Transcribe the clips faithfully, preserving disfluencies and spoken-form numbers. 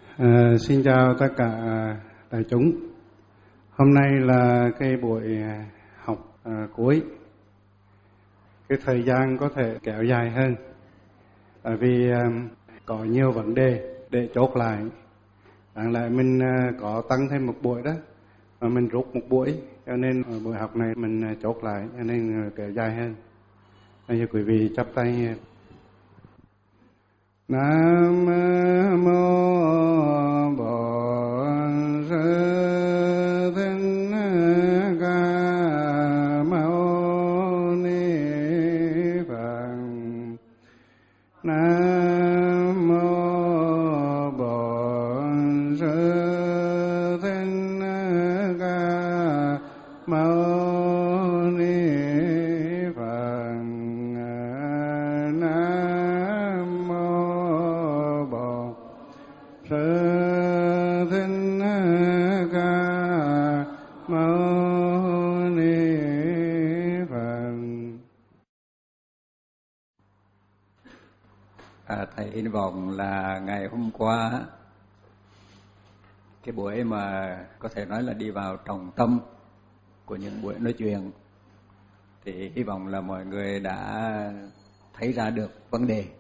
À, xin chào tất cả đại chúng. Hôm nay là cái buổi học à, cuối. Cái thời gian có thể kéo dài hơn, bởi vì à, có nhiều vấn đề để chốt lại. Đáng lẽ mình à, có tăng thêm một buổi đó, mà mình rút một buổi, cho nên ở buổi học này mình à, chốt lại, cho nên à, kéo dài hơn. Bây giờ quý vị chắp tay. Nam mô Bổn Sư Thích Ca Mâu Ni Phật. Nam mô Bổn Sư Thích Ca Mâu Ni Phật. Nam mô Bổn Sư Thích Ca Mâu Ni Phật. À, thầy hy vọng là ngày hôm qua cái buổi mà có thể nói là đi vào trọng tâm của những buổi nói chuyện, thì hy vọng là mọi người đã thấy ra được vấn đề.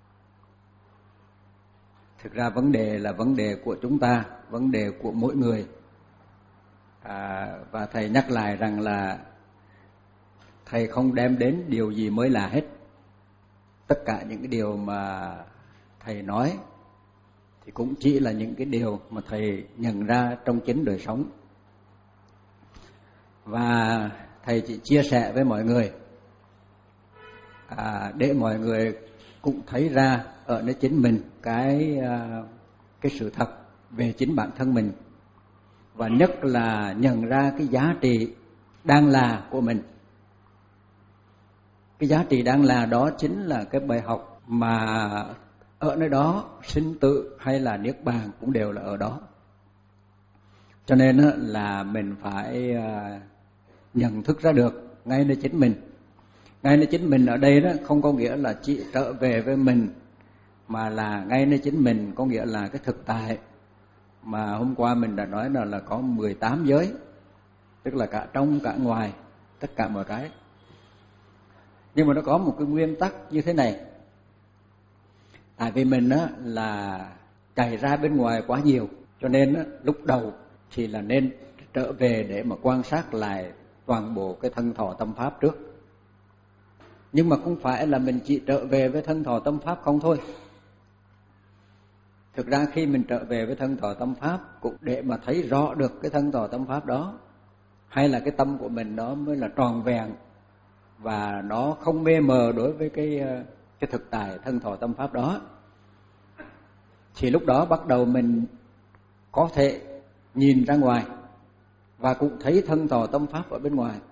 Thực ra vấn đề là vấn đề của chúng ta, vấn đề của mỗi người. À, và thầy nhắc lại rằng là thầy không đem đến điều gì mới lạ hết. Tất cả những cái điều mà thầy nói thì cũng chỉ là những cái điều mà thầy nhận ra trong chính đời sống. Và thầy chỉ chia sẻ với mọi người à, để mọi người cũng thấy ra ở nơi chính mình cái, cái sự thật về chính bản thân mình. Và nhất là nhận ra cái giá trị đang là của mình. Cái giá trị đang là đó chính là cái bài học mà ở nơi đó sinh tử hay là niết bàn cũng đều là ở đó. Cho nên là mình phải nhận thức ra được ngay nơi chính mình. Ngay nơi chính mình ở đây đó không có nghĩa là chỉ trở về với mình, mà là ngay nơi chính mình có nghĩa là cái thực tại mà hôm qua mình đã nói là, là có mười tám giới, tức là cả trong cả ngoài, tất cả mọi cái. Nhưng mà nó có một cái nguyên tắc như thế này. Tại vì mình á, là chạy ra bên ngoài quá nhiều, cho nên á, lúc đầu thì là nên trở về để mà quan sát lại toàn bộ cái thân thọ tâm pháp trước. Nhưng mà không phải là mình chỉ trở về với thân thọ tâm pháp không thôi. Thực ra khi mình trở về với thân thọ tâm pháp cũng để mà thấy rõ được cái thân thọ tâm pháp đó, hay là cái tâm của mình đó mới là tròn vẹn và nó không mê mờ đối với cái, cái thực tại thân thọ tâm pháp đó. Thì lúc đó bắt đầu mình có thể nhìn ra ngoài và cũng thấy thân thọ tâm pháp ở bên ngoài.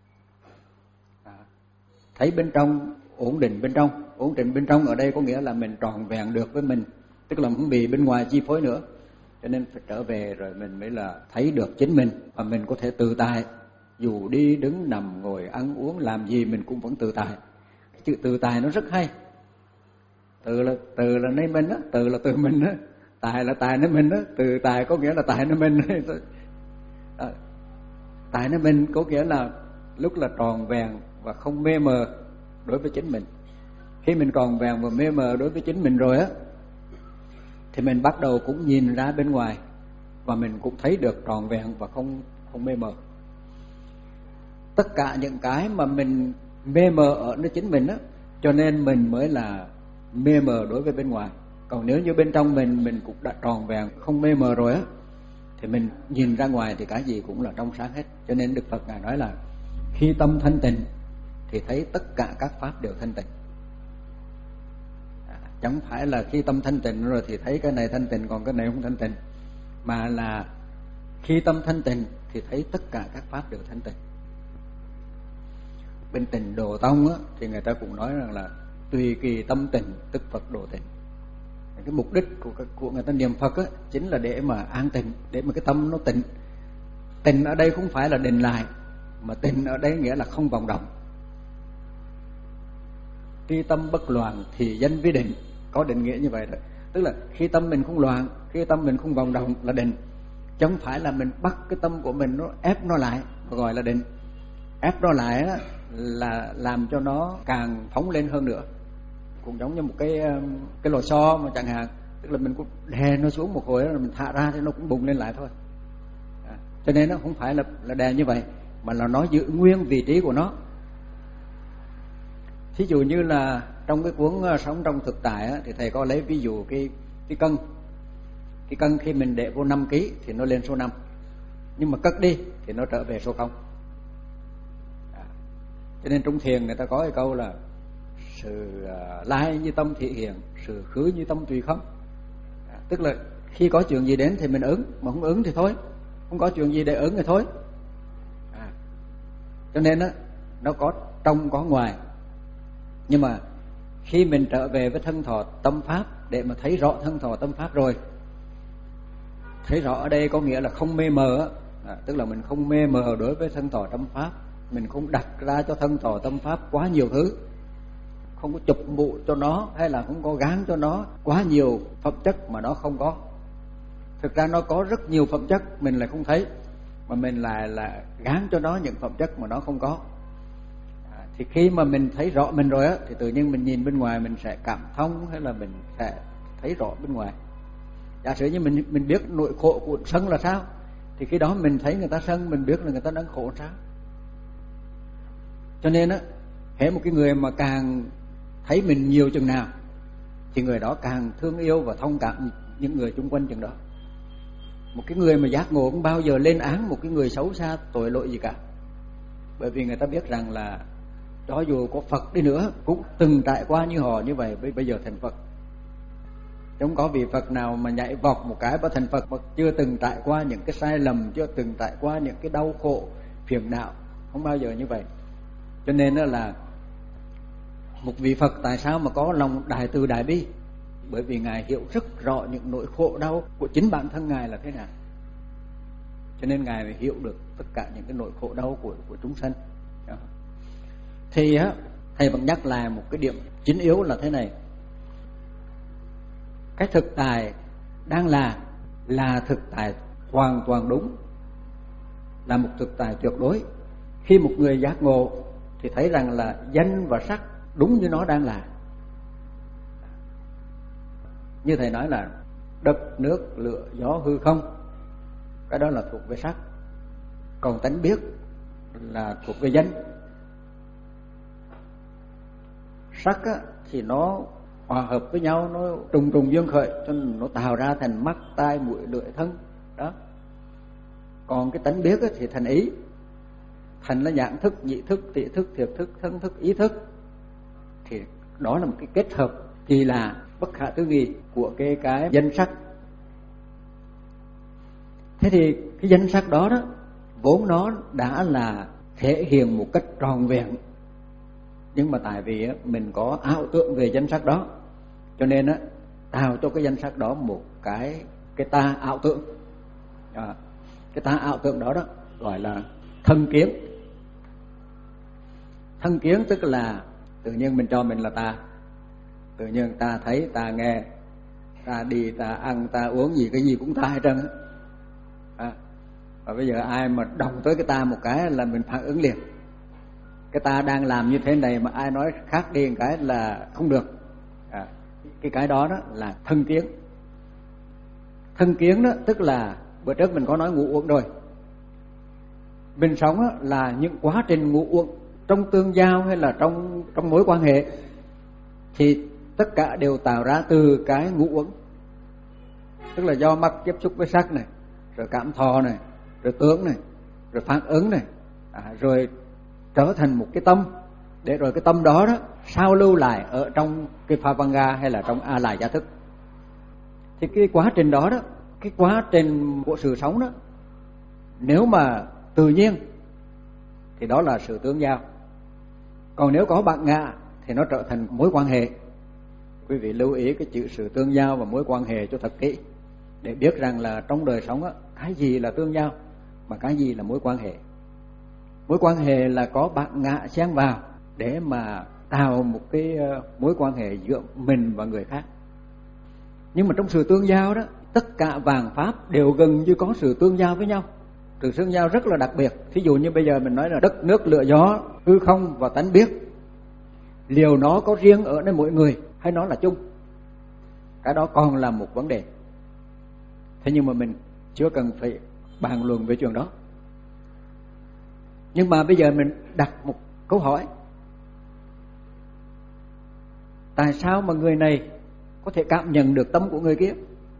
Thấy bên trong, ổn định bên trong. Ổn định bên trong ở đây có nghĩa là mình tròn vẹn được với mình, tức là không bị bên ngoài chi phối nữa. Cho nên phải trở về rồi mình mới là thấy được chính mình, và mình có thể tự tại. Dù đi đứng nằm ngồi ăn uống làm gì mình cũng vẫn tự tại. Cái chữ tự tại nó rất hay. Tự là tự là nơi mình á, tự là tự mình á, tài là tài nơi mình á, tự tài có nghĩa là tài nơi mình. À, tài nơi mình có nghĩa là lúc là tròn vẹn và không mê mờ đối với chính mình. Khi mình tròn vẹn và mê mờ đối với chính mình rồi á, thì mình bắt đầu cũng nhìn ra bên ngoài và mình cũng thấy được tròn vẹn và không không mê mờ. Tất cả những cái mà mình mê mờ ở nơi chính mình á, cho nên mình mới là mê mờ đối với bên ngoài. Còn nếu như bên trong mình mình cũng đã tròn vẹn, không mê mờ rồi á, thì mình nhìn ra ngoài thì cái gì cũng là trong sáng hết. Cho nên Đức Phật Ngài nói là khi tâm thanh tịnh thì thấy tất cả các pháp đều thanh tịnh. À, chẳng phải là khi tâm thanh tịnh rồi thì thấy cái này thanh tịnh còn cái này không thanh tịnh, mà là khi tâm thanh tịnh thì thấy tất cả các pháp đều thanh tịnh. Bên Tịnh Độ Tông á, thì người ta cũng nói rằng là tùy kỳ tâm tịnh tức Phật độ tịnh. Cái mục đích của, của người ta niệm Phật á, chính là để mà an tịnh, để mà cái tâm nó tịnh. Tịnh ở đây không phải là định lại, mà tịnh ở đây nghĩa là không vọng động. Tri tâm bất loạn thì danh vi định, có định nghĩa như vậy đó. Tức là khi tâm mình không loạn, khi tâm mình không vòng động là định. Chứ không phải là mình bắt cái tâm của mình nó ép nó lại, gọi là định. Ép nó lại á, là làm cho nó càng phóng lên hơn nữa. Cũng giống như một cái cái lò xo mà chẳng hạn, tức là mình cũng đè nó xuống một hồi rồi mình thả ra thì nó cũng bùng lên lại thôi. À, cho nên nó không phải là là đè như vậy, mà là nó giữ nguyên vị trí của nó. Thí dụ như là trong cái cuốn Sống trong thực tại á, thì thầy có lấy ví dụ cái cái cân. Cái cân khi mình để vô năm ký thì nó lên số năm, nhưng mà cất đi thì nó trở về số không. À, cho nên trong thiền người ta có cái câu là sự uh, lai như tâm thị hiện, sự khứ như tâm tùy không. À, tức là khi có chuyện gì đến thì mình ứng, mà không ứng thì thôi, không có chuyện gì để ứng thì thôi. À, cho nên á, nó có trong có ngoài. Nhưng mà khi mình trở về với thân thọ tâm pháp để mà thấy rõ thân thọ tâm pháp rồi, thấy rõ ở đây có nghĩa là không mê mờ, à, tức là mình không mê mờ đối với thân thọ tâm pháp, mình không đặt ra cho thân thọ tâm pháp quá nhiều thứ, không có chụp mũ cho nó, hay là không có gán cho nó quá nhiều phẩm chất mà nó không có. Thực ra nó có rất nhiều phẩm chất mình lại không thấy, mà mình lại là gán cho nó những phẩm chất mà nó không có. À, thì khi mà mình thấy rõ mình rồi á, thì tự nhiên mình nhìn bên ngoài mình sẽ cảm thông, hay là mình sẽ thấy rõ bên ngoài. Giả sử như mình mình biết nội khổ của sân là sao, thì khi đó mình thấy người ta sân, mình biết là người ta đang khổ sao. Cho nên á, hễ một cái người mà càng thấy mình nhiều chừng nào thì người đó càng thương yêu và thông cảm những người xung quanh chừng đó. Một cái người mà giác ngộ không bao giờ lên án một cái người xấu xa tội lỗi gì cả, bởi vì người ta biết rằng là cho dù có Phật đi nữa cũng từng trải qua như họ như vậy, bây giờ thành Phật. Không có vị Phật nào mà nhảy vọt một cái và thành Phật mà chưa từng trải qua những cái sai lầm, chưa từng trải qua những cái đau khổ, phiền não, không bao giờ như vậy. Cho nên là một vị Phật tại sao mà có lòng đại từ đại bi? Bởi vì Ngài hiểu rất rõ những nỗi khổ đau của chính bản thân Ngài là thế nào. Cho nên Ngài mới hiểu được tất cả những cái nỗi khổ đau của, của chúng sanh. Đó. Thì á, thầy vẫn nhắc lại một cái điểm chính yếu là thế này. Cái thực tại đang là là thực tại hoàn toàn đúng, là một thực tại tuyệt đối. Khi một người giác ngộ thì thấy rằng là danh và sắc đúng như nó đang là. Như thầy nói là đất, nước, lửa, gió, hư không, cái đó là thuộc về sắc. Còn tánh biết là thuộc về danh. Sắc á, thì nó hòa hợp với nhau, nó trùng trùng dương khởi, cho nên nó tạo ra thành mắt, tai, mũi, lưỡi, thân đó. Còn cái tánh biết á, thì thành ý. Thành là nhãn thức, nhị thức, tỷ thức, thiệt thức, thân thức, ý thức. Thì đó là một cái kết hợp kỳ lạ, bất khả tư nghị của cái cái danh sắc. Thế thì cái danh sắc đó đó vốn nó đã là thể hiện một cách tròn vẹn, nhưng mà tại vì mình có ảo tưởng về danh sắc đó, cho nên á tạo cho cái danh sắc đó một cái cái ta ảo tưởng. À, cái ta ảo tưởng đó đó gọi là thân kiến. Thân kiến tức là tự nhiên mình cho mình là ta, tự nhiên ta thấy, ta nghe, ta đi, ta ăn, ta uống gì, cái gì cũng ta hết trơn á. À, và bây giờ ai mà động tới cái ta một cái là mình phản ứng liền. Cái ta đang làm như thế này mà ai nói khác đi một cái là không được. À, cái cái đó đó là thân kiến. Thân kiến đó tức là bữa trước mình có nói ngũ uẩn rồi. Mình sống đó là những quá trình ngũ uẩn trong tương giao hay là trong trong mối quan hệ, thì tất cả đều tạo ra từ cái ngũ uẩn. Tức là do mắt tiếp xúc với sắc này, rồi cảm thọ này, rồi tướng này, rồi phản ứng này, à, rồi trở thành một cái tâm, để rồi cái tâm đó đó sao lưu lại ở trong cái Phavanga hay là trong A Lại Gia Thức. Thì cái quá trình đó đó, cái quá trình của sự sống đó, nếu mà tự nhiên thì đó là sự tương giao. Còn nếu có bạn ngã thì nó trở thành mối quan hệ. Quý vị lưu ý cái chữ sự tương giao và mối quan hệ cho thật kỹ, để biết rằng là trong đời sống á, cái gì là tương giao mà cái gì là mối quan hệ. Mối quan hệ là có bạn ngã xen vào để mà tạo một cái mối quan hệ giữa mình và người khác. Nhưng mà trong sự tương giao đó, tất cả vạn pháp đều gần như có sự tương giao với nhau. Sự tương giao rất là đặc biệt. Thí dụ như bây giờ mình nói là đất nước lửa gió, hư không và tánh biết, liệu nó có riêng ở nơi mỗi người hay nó là chung? Cái đó còn là một vấn đề. Thế nhưng mà mình chưa cần phải bàn luận về chuyện đó. Nhưng mà bây giờ mình đặt một câu hỏi: tại sao mà người này có thể cảm nhận được tâm của người kia?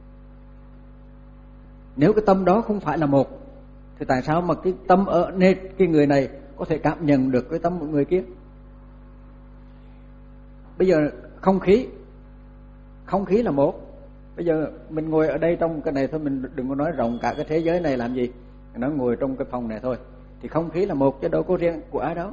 Nếu cái tâm đó không phải là một, thì tại sao mà cái tâm ở nơi cái người này có thể cảm nhận được cái tâm của người kia? Bây giờ không khí, không khí là một. Bây giờ mình ngồi ở đây trong cái này thôi, mình đừng có nói rộng cả cái thế giới này làm gì. Nó ngồi trong cái phòng này thôi, thì không khí là một chứ đâu có riêng của ai đó.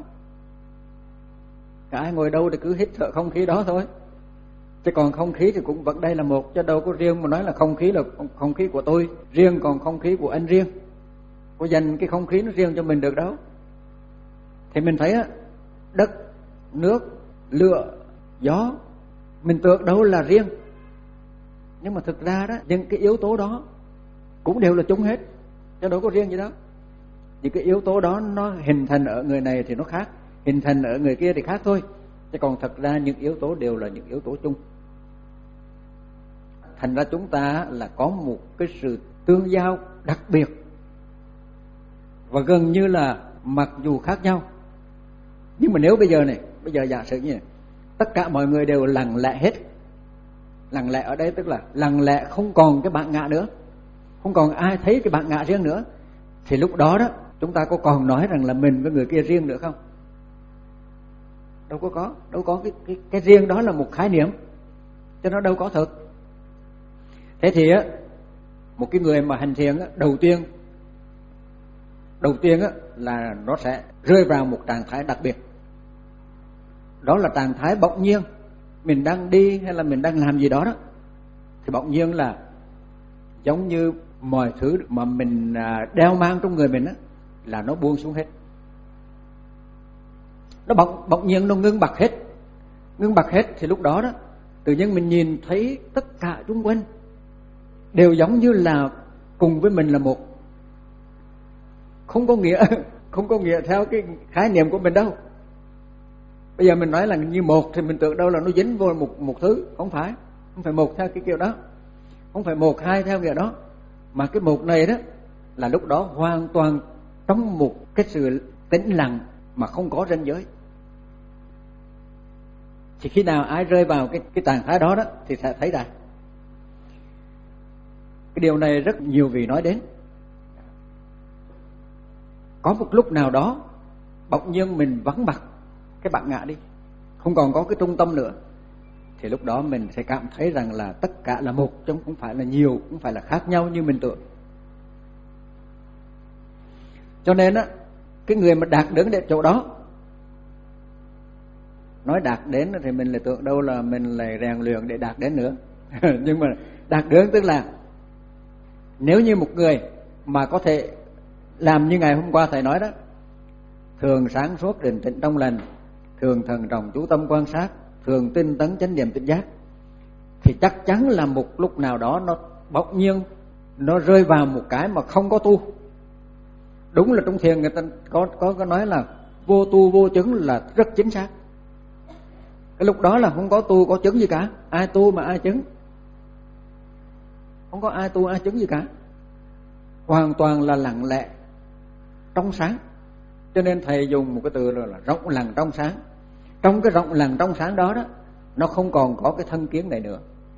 Cả ai ngồi đâu thì cứ hít thở không khí đó thôi. Chứ còn không khí thì cũng vẫn đây là một, chứ đâu có riêng mà nói là không khí là không khí của tôi riêng, còn không khí của anh riêng. Có dành cái không khí nó riêng cho mình được đâu. Thì mình thấy á, đất, nước, lửa, gió, mình tưởng đâu là riêng. Nhưng mà thực ra đó, những cái yếu tố đó cũng đều là chung hết, chứ đâu có riêng gì đó. Những cái yếu tố đó nó hình thành ở người này thì nó khác, hình thành ở người kia thì khác thôi. Chứ còn thật ra những yếu tố đều là những yếu tố chung. Thành ra chúng ta là có một cái sự tương giao đặc biệt, và gần như là mặc dù khác nhau. Nhưng mà nếu bây giờ này, bây giờ giả sử như này, tất cả mọi người đều lặng lẽ hết. Lặng lẽ ở đây tức là lặng lẽ, không còn cái bản ngã nữa, không còn ai thấy cái bản ngã riêng nữa. Thì lúc đó đó, chúng ta có còn nói rằng là mình với người kia riêng nữa không? Đâu có có, đâu có cái, cái, cái riêng đó là một khái niệm, cho nó đâu có thực. Thế thì á, một cái người mà hành thiền á, đầu tiên đầu tiên á, là nó sẽ rơi vào một trạng thái đặc biệt. Đó là trạng thái bỗng nhiên. Mình đang đi hay là mình đang làm gì đó đó, thì bỗng nhiên là giống như mọi thứ mà mình đeo mang trong người mình á, là nó buông xuống hết. Nó bỗng, bỗng nhiên nó ngưng bặt hết. Ngưng bặt hết thì lúc đó đó, tự nhiên mình nhìn thấy tất cả xung quanh đều giống như là cùng với mình là một. Không có nghĩa, không có nghĩa theo cái khái niệm của mình đâu. Bây giờ mình nói là như một thì mình tưởng đâu là nó dính vô một, một thứ. Không phải, không phải một theo cái kiểu đó, không phải một hai theo kiểu đó. Mà cái một này đó là lúc đó hoàn toàn trong một cái sự tĩnh lặng mà không có ranh giới. Chỉ khi nào ai rơi vào cái, cái trạng thái đó đó thì sẽ thấy ra. Cái điều này rất nhiều vị nói đến. Có một lúc nào đó bỗng nhiên mình vắng mặt cái bản ngã đi, không còn có cái trung tâm nữa, thì lúc đó mình sẽ cảm thấy rằng là tất cả là một, chứ không phải là nhiều, không phải là khác nhau như mình tưởng. Cho nên á, cái người mà đạt đến đến chỗ đó, nói đạt đến thì mình lại tưởng đâu là mình lại rèn luyện để đạt đến nữa. Nhưng mà đạt đến tức là nếu như một người mà có thể làm như ngày hôm qua thầy nói đó, thường sáng suốt định tĩnh trong lành, thường thần trọng chú tâm quan sát, thường tinh tấn chánh niệm tỉnh giác, thì chắc chắn là một lúc nào đó nó bỗng nhiên nó rơi vào một cái mà không có tu. Đúng là trong thiền người ta có có có nói là vô tu vô chứng là rất chính xác. Cái lúc đó là không có tu có chứng gì cả, ai tu mà ai chứng, không có ai tu ai chứng gì cả, hoàn toàn là lặng lẽ trong sáng. Cho nên thầy dùng một cái từ là, là rộng lặng trong sáng. Trong cái rộng lặng trong sáng đó đó, nó không còn có cái thân kiến này nữa,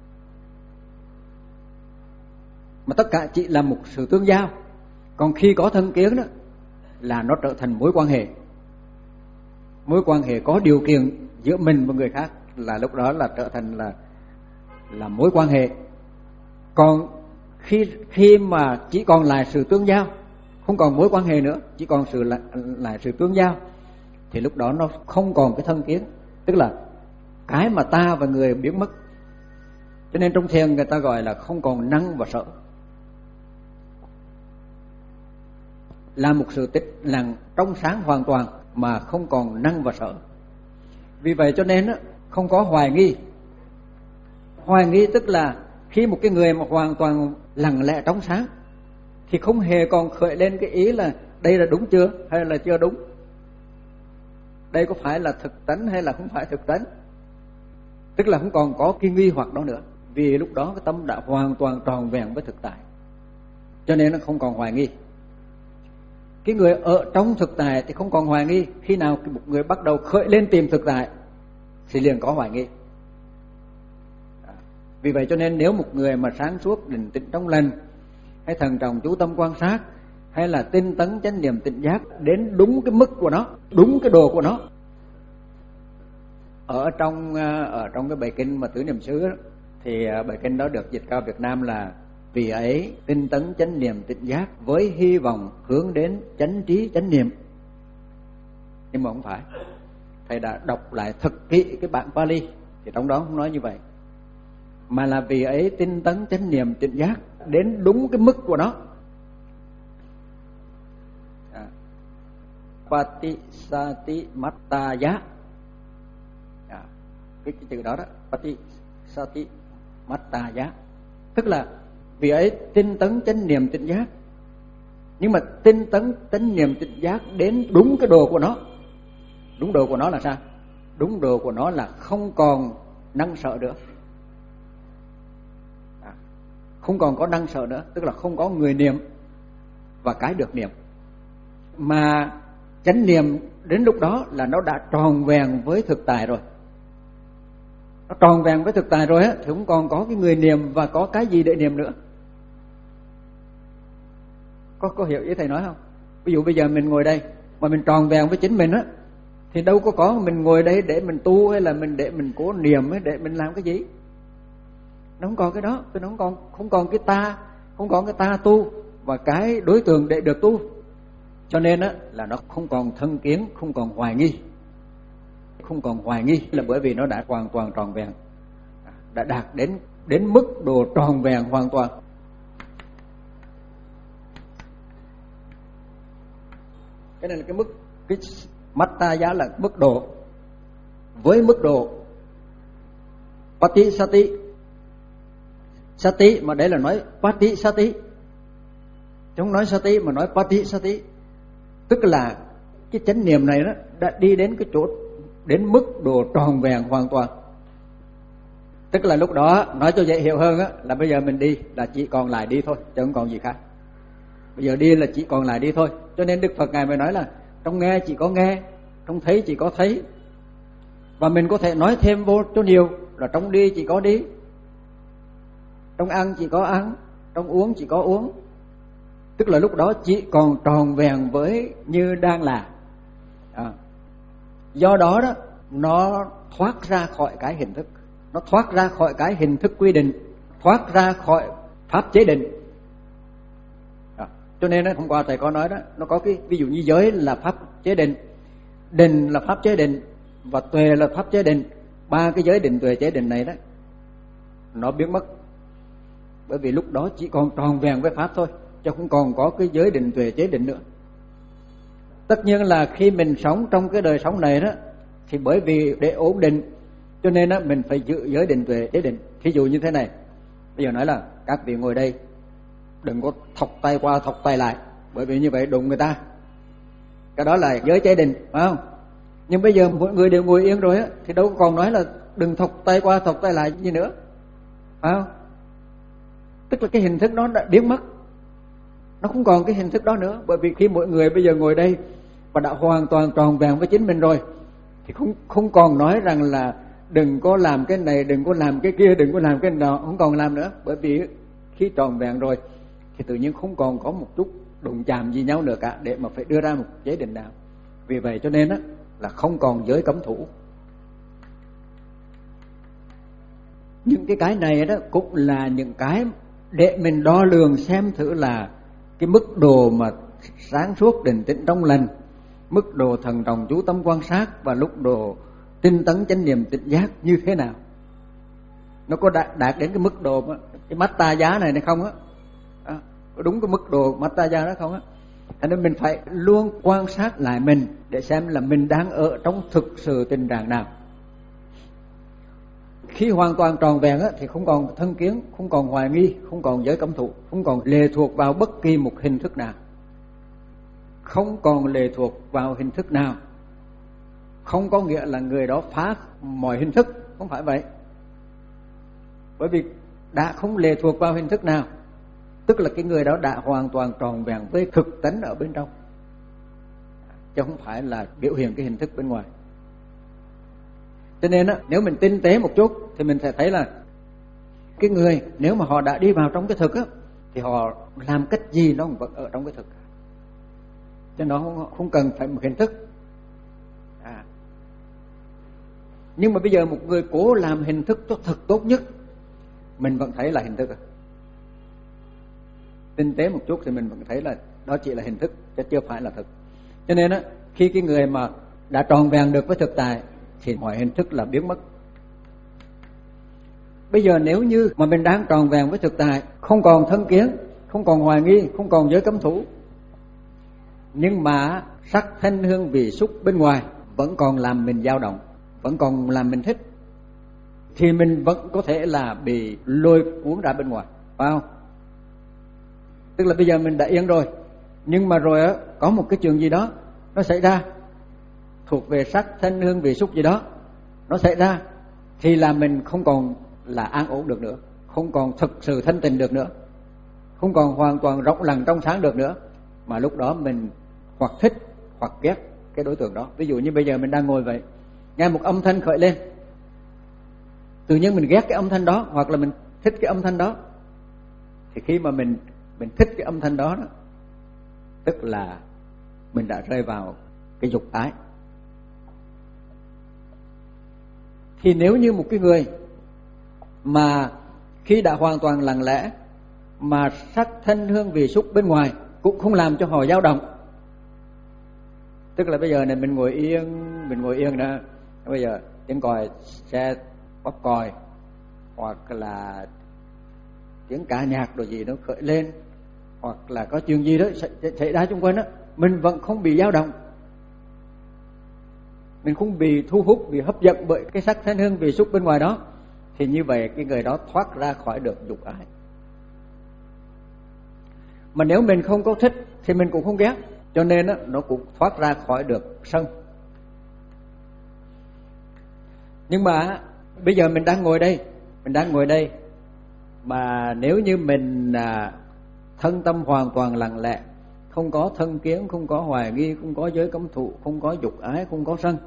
mà tất cả chỉ là một sự tương giao. Còn khi có thân kiến đó là nó trở thành mối quan hệ, mối quan hệ có điều kiện giữa mình và người khác, là lúc đó là trở thành là là mối quan hệ. Còn khi khi mà chỉ còn lại sự tương giao, không còn mối quan hệ nữa, chỉ còn sự lại, lại sự tương giao, thì lúc đó nó không còn cái thân kiến, tức là cái mà ta và người biến mất. Cho nên trong thiền người ta gọi là không còn năng và sợ, là một sự tĩnh lặng trong sáng hoàn toàn mà không còn năng và sợ. Vì vậy cho nên không có hoài nghi. Hoài nghi tức là Khi một cái người mà hoàn toàn lặng lẽ trong sáng thì không hề còn khởi lên cái ý là đây là đúng chưa hay là chưa đúng, đây có phải là thực tánh hay là không phải thực tánh. Tức là không còn có cái nghi hoặc đó nữa, vì lúc đó cái tâm đã hoàn toàn tròn vẹn với thực tại, cho nên nó không còn hoài nghi. Cái người ở trong thực tại thì không còn hoài nghi. Khi nào một người bắt đầu khởi lên tìm thực tại thì liền có hoài nghi. Vì vậy cho nên nếu một người mà sáng suốt định tĩnh trong lành, hay thận trọng chú tâm quan sát, hay là tinh tấn chánh niệm tỉnh giác đến đúng cái mức của nó, đúng cái độ của nó. Ở trong ở trong cái bài kinh mà Tứ Niệm xứ đó, thì bài kinh đó được dịch ra Việt Nam là vì ấy tinh tấn chánh niệm tỉnh giác với hy vọng hướng đến chánh trí chánh niệm. Nhưng mà không phải. Thầy đã đọc lại thật kỹ cái bản Pali thì trong đó không nói như vậy, mà là vì ấy tinh tấn chánh niệm tỉnh giác đến đúng cái mức của nó. à. Patisati mattaya, à, cái, cái từ đó đó, Patisati mattaya, tức là vì ấy tinh tấn chánh niệm tỉnh giác. Nhưng mà tinh tấn chánh niệm tỉnh giác đến đúng cái độ của nó. Đúng độ của nó là sao? Đúng độ của nó là không còn năng sợ nữa, à, không còn có năng sợ nữa, tức là không có người niệm và cái được niệm. Mà chánh niệm đến lúc đó là nó đã tròn vẹn với thực tại rồi. Nó tròn vẹn với thực tại rồi á, thì không còn có cái người niệm và có cái gì để niệm nữa. Có, có hiểu ý thầy nói không? Ví dụ bây giờ mình ngồi đây mà mình tròn vẹn với chính mình á, thì đâu có có mình ngồi đây để mình tu hay là mình để mình cố niệm hay để mình làm cái gì. Nó không còn cái đó, nó không còn không còn cái ta, không còn cái ta tu và cái đối tượng để được tu. Cho nên á là nó không còn thân kiến, không còn hoài nghi. Không còn hoài nghi là bởi vì nó đã hoàn toàn tròn vẹn, đã đạt đến đến mức độ tròn vẹn hoàn toàn. Cái này là cái mức, cái Mattaya là mức độ. Với mức độ Patisati Sati, mà đấy là nói Patisati, chúng nói Sati mà nói Patisati, tức là cái chánh niệm này đó đã đi đến cái chỗ, đến mức độ tròn vẹn hoàn toàn. Tức là lúc đó nói cho dễ hiểu hơn á, là bây giờ mình đi là chỉ còn lại đi thôi, chứ không còn gì khác. Bây giờ đi là chỉ còn lại đi thôi. Cho nên Đức Phật Ngài mới nói là trong nghe chỉ có nghe, trong thấy chỉ có thấy. Và mình có thể nói thêm vô cho nhiều là trong đi chỉ có đi, trong ăn chỉ có ăn, trong uống chỉ có uống. Tức là lúc đó chỉ còn tròn vẹn với như đang là. à. Do đó đó nó thoát ra khỏi cái hình thức, nó thoát ra khỏi cái hình thức quy định, thoát ra khỏi pháp chế định. à. Cho nên đó, hôm qua thầy có nói đó, nó có cái ví dụ như giới là pháp chế định, định là pháp chế định và tuệ là pháp chế định. Ba cái giới định tuệ chế định này đó nó biến mất, bởi vì lúc đó chỉ còn tròn vẹn với pháp thôi, chứ không còn có cái giới định tuệ chế định nữa. Tất nhiên là khi mình sống trong cái đời sống này đó, thì bởi vì để ổn định cho nên đó, mình phải giữ giới định tuệ chế định. Thí dụ như thế này, bây giờ nói là các vị ngồi đây đừng có thọc tay qua thọc tay lại, bởi vì như vậy đụng người ta, cái đó là giới chế định, phải không? Nhưng bây giờ mọi người đều ngồi yên rồi á, thì đâu còn nói là đừng thọc tay qua thọc tay lại gì nữa, phải không? Tức là cái hình thức đó đã biến mất, nó không còn cái hình thức đó nữa. Bởi vì khi mọi người bây giờ ngồi đây và đã hoàn toàn tròn vẹn với chính mình rồi, thì không không còn nói rằng là đừng có làm cái này, đừng có làm cái kia, đừng có làm cái nào, không còn làm nữa. Bởi vì khi tròn vẹn rồi thì tự nhiên không còn có một chút đụng chạm gì nhau nữa cả để mà phải đưa ra một chế định nào. Vì vậy cho nên á là không còn giới cấm thủ. Những cái cái này đó cũng là những cái để mình đo lường xem thử là cái mức độ mà sáng suốt định tĩnh trong lành, mức độ thần trọng chú tâm quan sát và mức độ tinh tấn chánh niệm tỉnh giác như thế nào. Nó có đạt, đạt đến cái mức độ mà, cái Mattaya này này không á, à, có đúng cái mức độ Mattaya đó không á. Cho nên mình phải luôn quan sát lại mình để xem là mình đang ở trong thực sự tình trạng nào. Khi hoàn toàn tròn vẹn á, thì không còn thân kiến, không còn hoài nghi, không còn giới cấm thụ, không còn lệ thuộc vào bất kỳ một hình thức nào, không còn lệ thuộc vào hình thức nào. Không có nghĩa là người đó phá mọi hình thức, không phải vậy. Bởi vì đã không lệ thuộc vào hình thức nào, tức là cái người đó đã hoàn toàn tròn vẹn với thực tánh ở bên trong, chứ không phải là biểu hiện cái hình thức bên ngoài. Cho nên á, nếu mình tinh tế một chút thì mình sẽ thấy là cái người nếu mà họ đã đi vào trong cái thực á, thì họ làm cách gì nó cũng vẫn ở trong cái thực, cho nó không, không cần phải một hình thức. À. Nhưng mà bây giờ một người cố làm hình thức cho thật tốt nhất, mình vẫn thấy là hình thức. Tinh tế một chút thì mình vẫn thấy là đó chỉ là hình thức, chứ chưa phải là thực. Cho nên á, khi cái người mà đã tròn vẹn được với thực tại thì mọi hình thức là biến mất. Bây giờ nếu như mà mình đang tròn vẹn với thực tại, không còn thân kiến, không còn hoài nghi, không còn giới cấm thủ, nhưng mà sắc thanh hương vị xúc bên ngoài vẫn còn làm mình dao động, vẫn còn làm mình thích, thì mình vẫn có thể là bị lôi cuốn ra bên ngoài, phải không? Tức là bây giờ mình đã yên rồi, nhưng mà rồi á, có một cái chuyện gì đó nó xảy ra thuộc về sắc thanh hương vị xúc gì đó nó xảy ra, thì là mình không còn là an ổn được nữa, không còn thực sự thanh tịnh được nữa, không còn hoàn toàn rộng lặng trong sáng được nữa, mà lúc đó mình hoặc thích hoặc ghét cái đối tượng đó. Ví dụ như bây giờ mình đang ngồi vậy, nghe một âm thanh khởi lên, tự nhiên mình ghét cái âm thanh đó hoặc là mình thích cái âm thanh đó, thì khi mà mình mình thích cái âm thanh đó, đó tức là mình đã rơi vào cái dục ái. Thì nếu như một cái người mà khi đã hoàn toàn lặng lẽ, mà sắc thanh hương vị xúc bên ngoài cũng không làm cho họ dao động, tức là bây giờ này mình ngồi yên, mình ngồi yên đó, bây giờ tiếng còi xe bóp còi hoặc là tiếng ca nhạc đồ gì nó khởi lên, hoặc là có chuyện gì đó xảy ra xung quanh đó, mình vẫn không bị dao động, mình không bị thu hút, bị hấp dẫn bởi cái sắc thanh hương vị xúc bên ngoài đó, thì như vậy cái người đó thoát ra khỏi được dục ái. Mà nếu mình không có thích thì mình cũng không ghét, cho nên đó, nó cũng thoát ra khỏi được sân. Nhưng mà bây giờ mình đang ngồi đây, mình đang ngồi đây, mà nếu như mình à, thân tâm hoàn toàn lặng lẽ, không có thân kiến, không có hoài nghi, không có giới cấm thụ, không có dục ái, không có sân,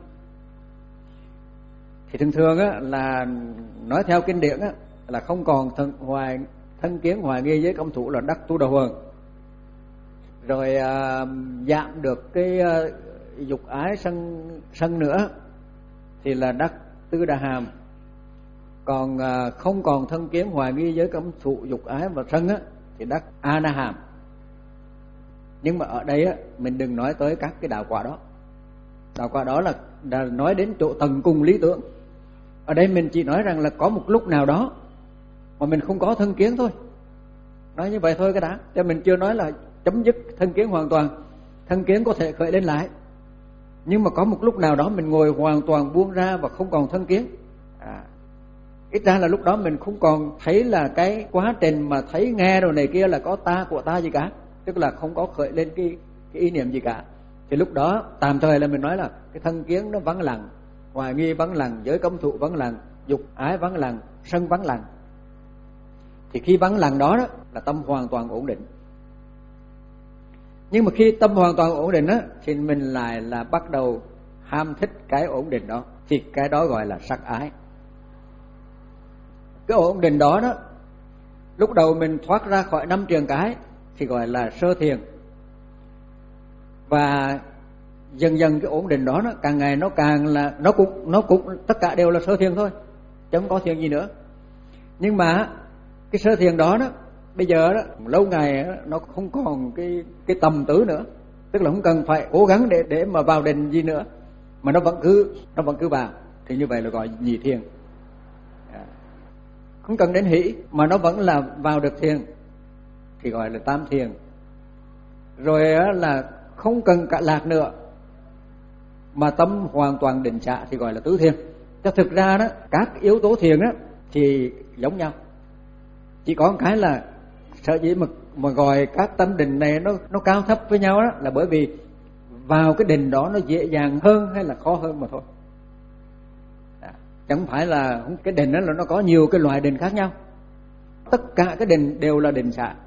thì thường thường á, là nói theo kinh điển á, là không còn thân, hoài, thân kiến, hoài nghi, giới cấm thụ là đắc tu đà huần. Rồi à, giảm được cái à, dục ái sân, sân nữa thì là đắc tứ đà hàm. Còn à, không còn thân kiến, hoài nghi, giới cấm thụ, dục ái và sân á, thì đắc a na hàm. Nhưng mà ở đây á, mình đừng nói tới các cái đạo quả đó. Đạo quả đó là, là nói đến chỗ tầng cùng lý tưởng. Ở đây mình chỉ nói rằng là có một lúc nào đó mà mình không có thân kiến thôi, nói như vậy thôi cái đã, cho mình chưa nói là chấm dứt thân kiến hoàn toàn. Thân kiến có thể khởi lên lại, nhưng mà có một lúc nào đó mình ngồi hoàn toàn buông ra và không còn thân kiến, à, ít ra là lúc đó mình không còn thấy là cái quá trình mà thấy nghe rồi này kia là có ta của ta gì cả, tức là không có khởi lên cái, cái ý niệm gì cả. Thì lúc đó tạm thời là mình nói là cái thân kiến nó vắng lặng, hoài nghi vắng lặng, giới cấm thụ vắng lặng, dục ái vắng lặng, sân vắng lặng. Thì khi vắng lặng đó, đó là tâm hoàn toàn ổn định. Nhưng mà khi tâm hoàn toàn ổn định đó, thì mình lại là bắt đầu ham thích cái ổn định đó, thì cái đó gọi là sắc ái. Cái ổn định đó đó, lúc đầu mình thoát ra khỏi năm trường cái thì gọi là sơ thiền. Và dần dần cái ổn định đó, nó càng ngày nó càng là nó cũng nó cũng tất cả đều là sơ thiền thôi, chứ không có thiền gì nữa. Nhưng mà cái sơ thiền đó đó bây giờ đó lâu ngày đó, nó không còn cái cái tầm tứ nữa, tức là không cần phải cố gắng để để mà vào định gì nữa, mà nó vẫn cứ nó vẫn cứ vào, thì như vậy là gọi nhị thiền. Không cần đến hỷ mà nó vẫn là vào được thiền thì gọi là tam thiền. Rồi là không cần cả lạc nữa mà tâm hoàn toàn định xạ thì gọi là tứ thiền. Cho thực ra đó, các yếu tố thiền đó thì giống nhau, chỉ có một cái là sở dĩ mà mà gọi các tâm định này nó nó cao thấp với nhau đó là bởi vì vào cái định đó nó dễ dàng hơn hay là khó hơn mà thôi. À, chẳng phải là cái định đó là nó có nhiều cái loại định khác nhau. Tất cả cái định đều là định xả,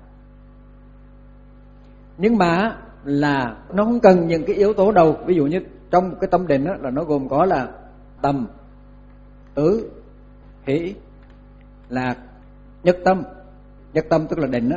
nhưng mà là nó không cần những cái yếu tố đầu. Ví dụ như trong một cái tâm định đó là nó gồm có là tầm, tứ, hỷ, lạc, nhất tâm. Nhất tâm tức là định đó.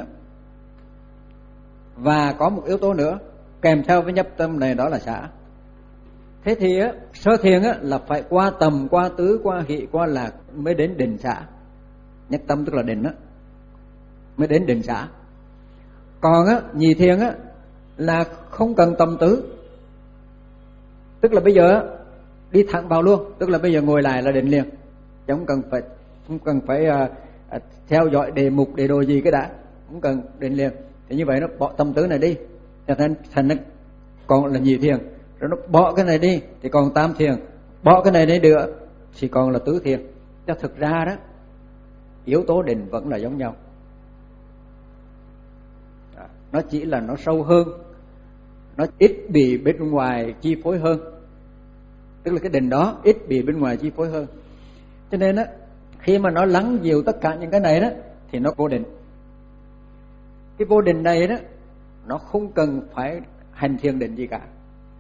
Và có một yếu tố nữa kèm theo với nhất tâm này, đó là xả. Thế thì á, sơ thiền á, là phải qua tầm, qua tứ, qua hỷ, qua lạc mới đến định xả. Nhất tâm tức là định đó, mới đến định xả. Còn á, nhị thiền á, là không cần tầm tứ, tức là bây giờ á, đi thẳng vào luôn, tức là bây giờ ngồi lại là định liền, chứ không cần phải không cần phải uh, uh, theo dõi đề mục đề đồ gì cái đã, không cần định liền. Thì như vậy nó bỏ tầm tứ này đi, thành thành nó còn là nhị thiền. Rồi nó bỏ cái này đi thì còn tam thiền, bỏ cái này đi nữa thì còn là tứ thiền. Cho thực ra đó, yếu tố định vẫn là giống nhau, nó chỉ là nó sâu hơn, nó ít bị bên ngoài chi phối hơn. Tức là cái định đó ít bị bên ngoài chi phối hơn. Cho nên á, khi mà nó lắng dịu tất cả những cái này đó thì nó vô định. Cái vô định này đó, nó không cần phải hành thiền định gì cả.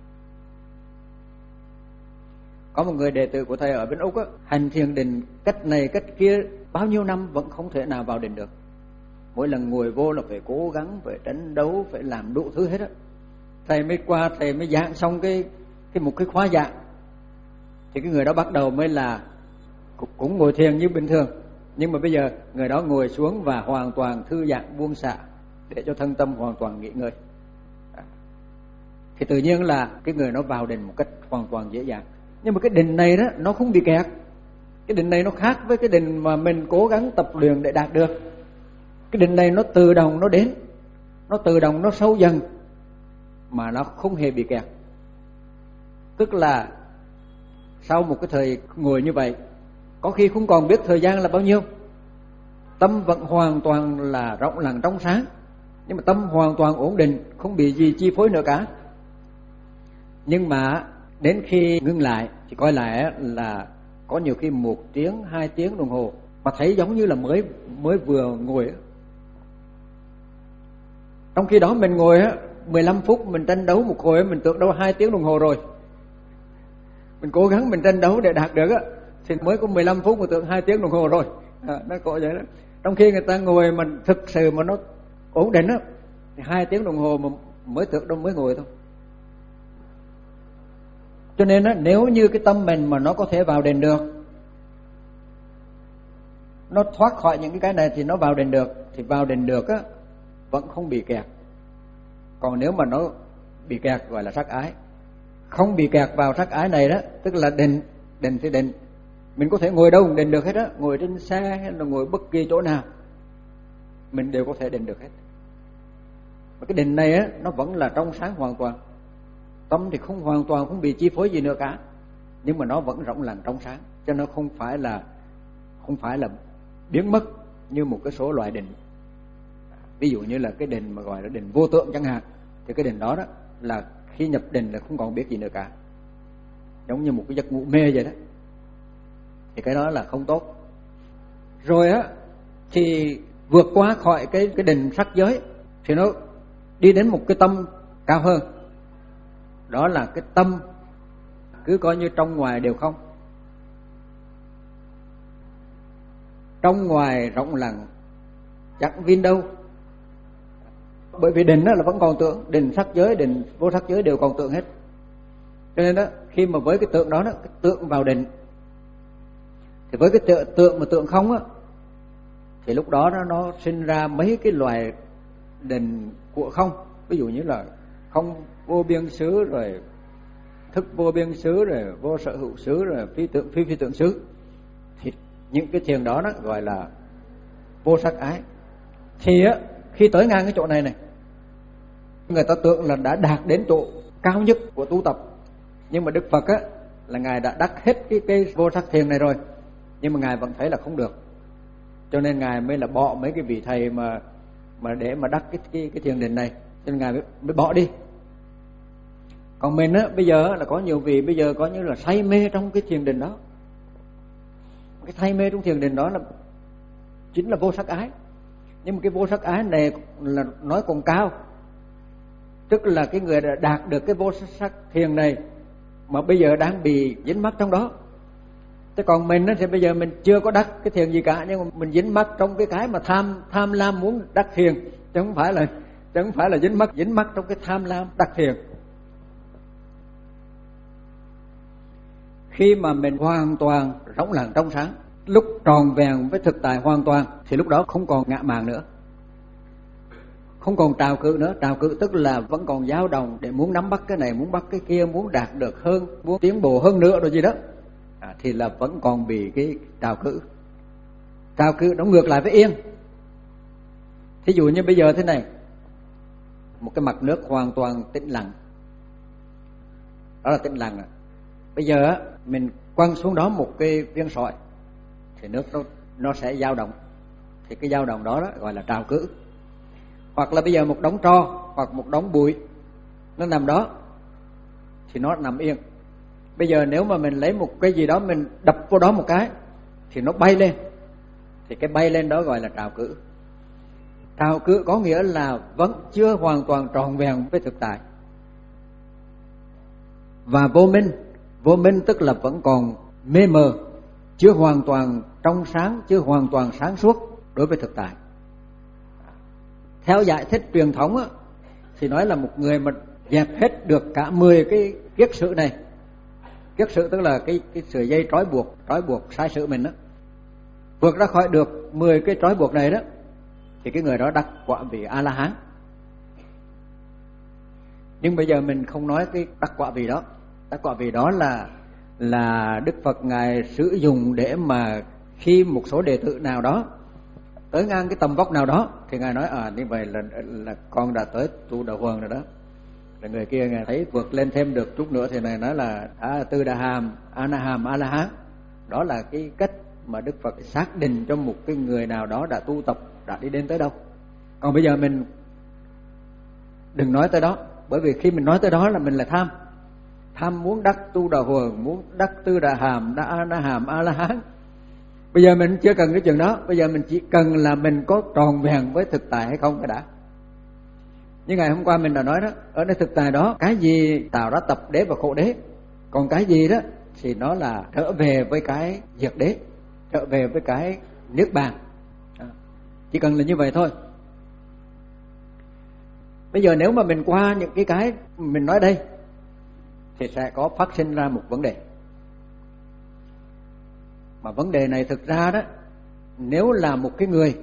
Có một người đệ tử của thầy ở bên Úc á, hành thiền định cách này cách kia bao nhiêu năm vẫn không thể nào vào định được. Mỗi lần ngồi vô là phải cố gắng, phải tranh đấu, phải làm đủ thứ hết á. Thầy mới qua, thầy mới giảng xong cái cái một cái khóa giảng, thì cái người đó bắt đầu mới là cũng ngồi thiền như bình thường, nhưng mà bây giờ người đó ngồi xuống và hoàn toàn thư giãn buông xả để cho thân tâm hoàn toàn nghỉ ngơi. Thì tự nhiên là cái người nó vào định một cách hoàn toàn dễ dàng. Nhưng mà cái định này đó nó không bị kẹt. Cái định này nó khác với cái định mà mình cố gắng tập luyện để đạt được. Cái định này nó tự động nó đến, nó tự động nó sâu dần mà nó không hề bị kẹt. Tức là sau một cái thời ngồi như vậy, có khi không còn biết thời gian là bao nhiêu, tâm vẫn hoàn toàn là rộng lặng trong sáng, nhưng mà tâm hoàn toàn ổn định, không bị gì chi phối nữa cả. Nhưng mà đến khi ngưng lại thì coi lại là có nhiều khi một tiếng, hai tiếng đồng hồ mà thấy giống như là mới mới vừa ngồi. Trong khi đó mình ngồi á mười lăm phút, mình tranh đấu một hồi mình tưởng đâu hai tiếng đồng hồ rồi. Mình cố gắng mình tranh đấu để đạt được á thì mới có mười lăm phút mà tưởng hai tiếng đồng hồ rồi. À, nó có vậy đó. Trong khi người ta ngồi mình thực sự mà nó ổn định á thì hai tiếng đồng hồ mà mới tưởng đâu mới ngồi thôi. Cho nên á, nếu như cái tâm mình mà nó có thể vào định được, nó thoát khỏi những cái này thì nó vào định được, thì vào định được á vẫn không bị kẹt. Còn nếu mà nó bị kẹt gọi là sắc ái. Không bị kẹt vào sắc ái này đó, tức là định, định thì định. Mình có thể ngồi đâu cũng định được hết á, ngồi trên xe hay là ngồi bất kỳ chỗ nào mình đều có thể định được hết. Và cái định này á nó vẫn là trong sáng hoàn toàn. Tâm thì không hoàn toàn không bị chi phối gì nữa cả, nhưng mà nó vẫn rộng lặng trong sáng, cho nó không phải là không phải là biến mất như một cái số loại định. Ví dụ như là cái định mà gọi là định vô tượng chẳng hạn, thì cái định đó đó là khi nhập định là không còn biết gì nữa cả, giống như một cái giấc ngủ mê vậy đó. Thì cái đó là không tốt. Rồi á thì vượt qua khỏi cái cái định sắc giới thì nó đi đến một cái tâm cao hơn. Đó là cái tâm cứ coi như trong ngoài đều không, trong ngoài rộng lặng chẳng viên đâu. Bởi vì định đó là vẫn còn tượng, định sắc giới, định vô sắc giới đều còn tượng hết. Cho nên đó khi mà với cái tượng đó, đó cái tượng vào định, thì với cái tượng, tượng mà tượng không á, thì lúc đó nó, nó sinh ra mấy cái loài định của không. Ví dụ như là không vô biên xứ, rồi thức vô biên xứ, rồi vô sở hữu xứ, rồi phi tượng phi phi tượng xứ. Thì những cái thiền đó, đó gọi là vô sắc ái. Thì á khi tới ngang cái chỗ này này, người ta tưởng là đã đạt đến chỗ cao nhất của tu tập. Nhưng mà Đức Phật á là Ngài đã đắc hết cái, cái vô sắc thiền này rồi, nhưng mà Ngài vẫn thấy là không được, cho nên Ngài mới là bỏ mấy cái vị thầy mà mà để mà đắc cái cái, cái thiền định này, cho nên Ngài mới, mới bỏ đi. Còn mình á, bây giờ là có nhiều vị bây giờ có như là say mê trong cái thiền định đó. Cái say mê trong thiền định đó là chính là vô sắc ái. Nhưng mà cái vô sắc ái này là nói còn cao, tức là cái người đã đạt được cái vô sắc thiền này mà bây giờ đang bị dính mắc trong đó. Thế còn mình thì bây giờ mình chưa có đắc cái thiền gì cả, nhưng mà mình dính mắc trong cái cái mà tham tham lam muốn đắc thiền, chứ không phải là chứ không phải là dính mắc dính mắc trong cái tham lam đắc thiền. Khi mà mình hoàn toàn rỗng lặng trong sáng, lúc tròn vẹn với thực tại hoàn toàn, thì lúc đó không còn ngạ mạn nữa, không còn trào cự nữa. Trào cự tức là vẫn còn dao động để muốn nắm bắt cái này, muốn bắt cái kia, muốn đạt được hơn, muốn tiến bộ hơn nữa rồi gì đó, à, thì là vẫn còn bị cái trào cự. Trào cự nó ngược lại với yên. Thí dụ như bây giờ thế này, một cái mặt nước hoàn toàn tĩnh lặng, đó là tĩnh lặng. À. Bây giờ mình quăng xuống đó một cái viên sỏi thì nước nó, nó sẽ dao động, thì cái dao động đó, đó gọi là trào cự. Hoặc là bây giờ một đống tro hoặc một đống bụi nó nằm đó thì nó nằm yên. Bây giờ nếu mà mình lấy một cái gì đó mình đập vào đó một cái thì nó bay lên, thì cái bay lên đó gọi là trào cự. Trào cự có nghĩa là vẫn chưa hoàn toàn tròn vẹn với thực tại. Và vô minh, vô minh tức là vẫn còn mê mờ, chưa hoàn toàn trong sáng, chưa hoàn toàn sáng suốt đối với thực tại. Theo giải thích truyền thống á, thì nói là một người mà dẹp hết được cả mười cái kiết sự này. Kiết sự tức là cái, cái sợi dây trói buộc, trói buộc sai sự mình đó, vượt ra khỏi được mười cái trói buộc này đó, thì cái người đó đắc quả vị A-la-hán. Nhưng bây giờ mình không nói cái đắc quả vị đó. Đắc quả vị đó là là Đức Phật Ngài sử dụng để mà khi một số đệ tử nào đó tới ngang cái tầm vóc nào đó thì Ngài nói à như vậy là là con đã tới tu đạo huần rồi đó. Là người kia Ngài thấy vượt lên thêm được chút nữa thì Ngài nói là à, Tư Đà Hàm, A Na Hàm, A La Hán. Đó là cái cách mà Đức Phật xác định cho một cái người nào đó đã tu tập, đã đi đến tới đâu. Còn bây giờ mình đừng nói tới đó, bởi vì khi mình nói tới đó là mình là tham. Tham muốn đắc tu đạo huần, muốn đắc Tư Đà Hàm, đắc A Na Hàm, A La Hán. Bây giờ mình chưa cần cái chuyện đó, bây giờ mình chỉ cần là mình có tròn vẹn với thực tại hay không cái đã. Như ngày hôm qua mình đã nói đó, ở nơi thực tại đó cái gì tạo ra tập đế và khổ đế, còn cái gì đó thì nó là trở về với cái diệt đế, trở về với cái niết bàn. Chỉ cần là như vậy thôi. Bây giờ nếu mà mình qua những cái cái mình nói đây thì sẽ có phát sinh ra một vấn đề. Mà vấn đề này thực ra đó, nếu là một cái người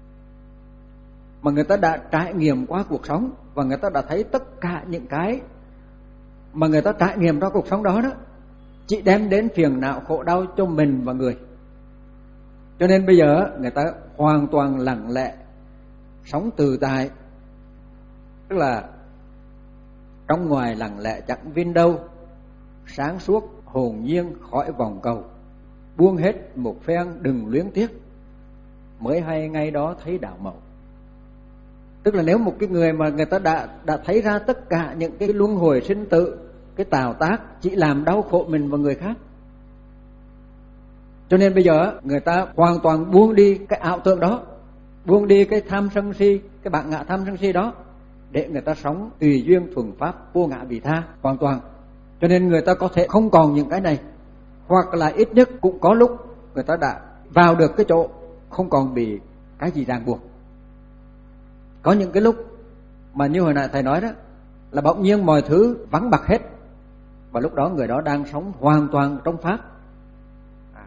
mà người ta đã trải nghiệm qua cuộc sống và người ta đã thấy tất cả những cái mà người ta trải nghiệm trong cuộc sống đó đó chỉ đem đến phiền não khổ đau cho mình và người. Cho nên bây giờ người ta hoàn toàn lặng lẽ sống tự tại, tức là trong ngoài lặng lẽ chẳng vin đâu, sáng suốt hồn nhiên khỏi vòng cầu, buông hết một phen đừng luyến tiếc, mới hay ngay đó thấy đạo màu. Tức là nếu một cái người mà người ta đã đã thấy ra tất cả những cái luân hồi sinh tử, cái tạo tác chỉ làm đau khổ mình và người khác, cho nên bây giờ người ta hoàn toàn buông đi cái ảo tưởng đó, buông đi cái tham sân si, cái bản ngã tham sân si đó, để người ta sống tùy duyên thuần pháp, vô ngã vị tha hoàn toàn. Cho nên người ta có thể không còn những cái này, hoặc là ít nhất cũng có lúc người ta đã vào được cái chỗ không còn bị cái gì ràng buộc. Có những cái lúc mà như hồi nãy thầy nói đó, là bỗng nhiên mọi thứ vắng bặt hết, và lúc đó người đó đang sống hoàn toàn trong pháp, à,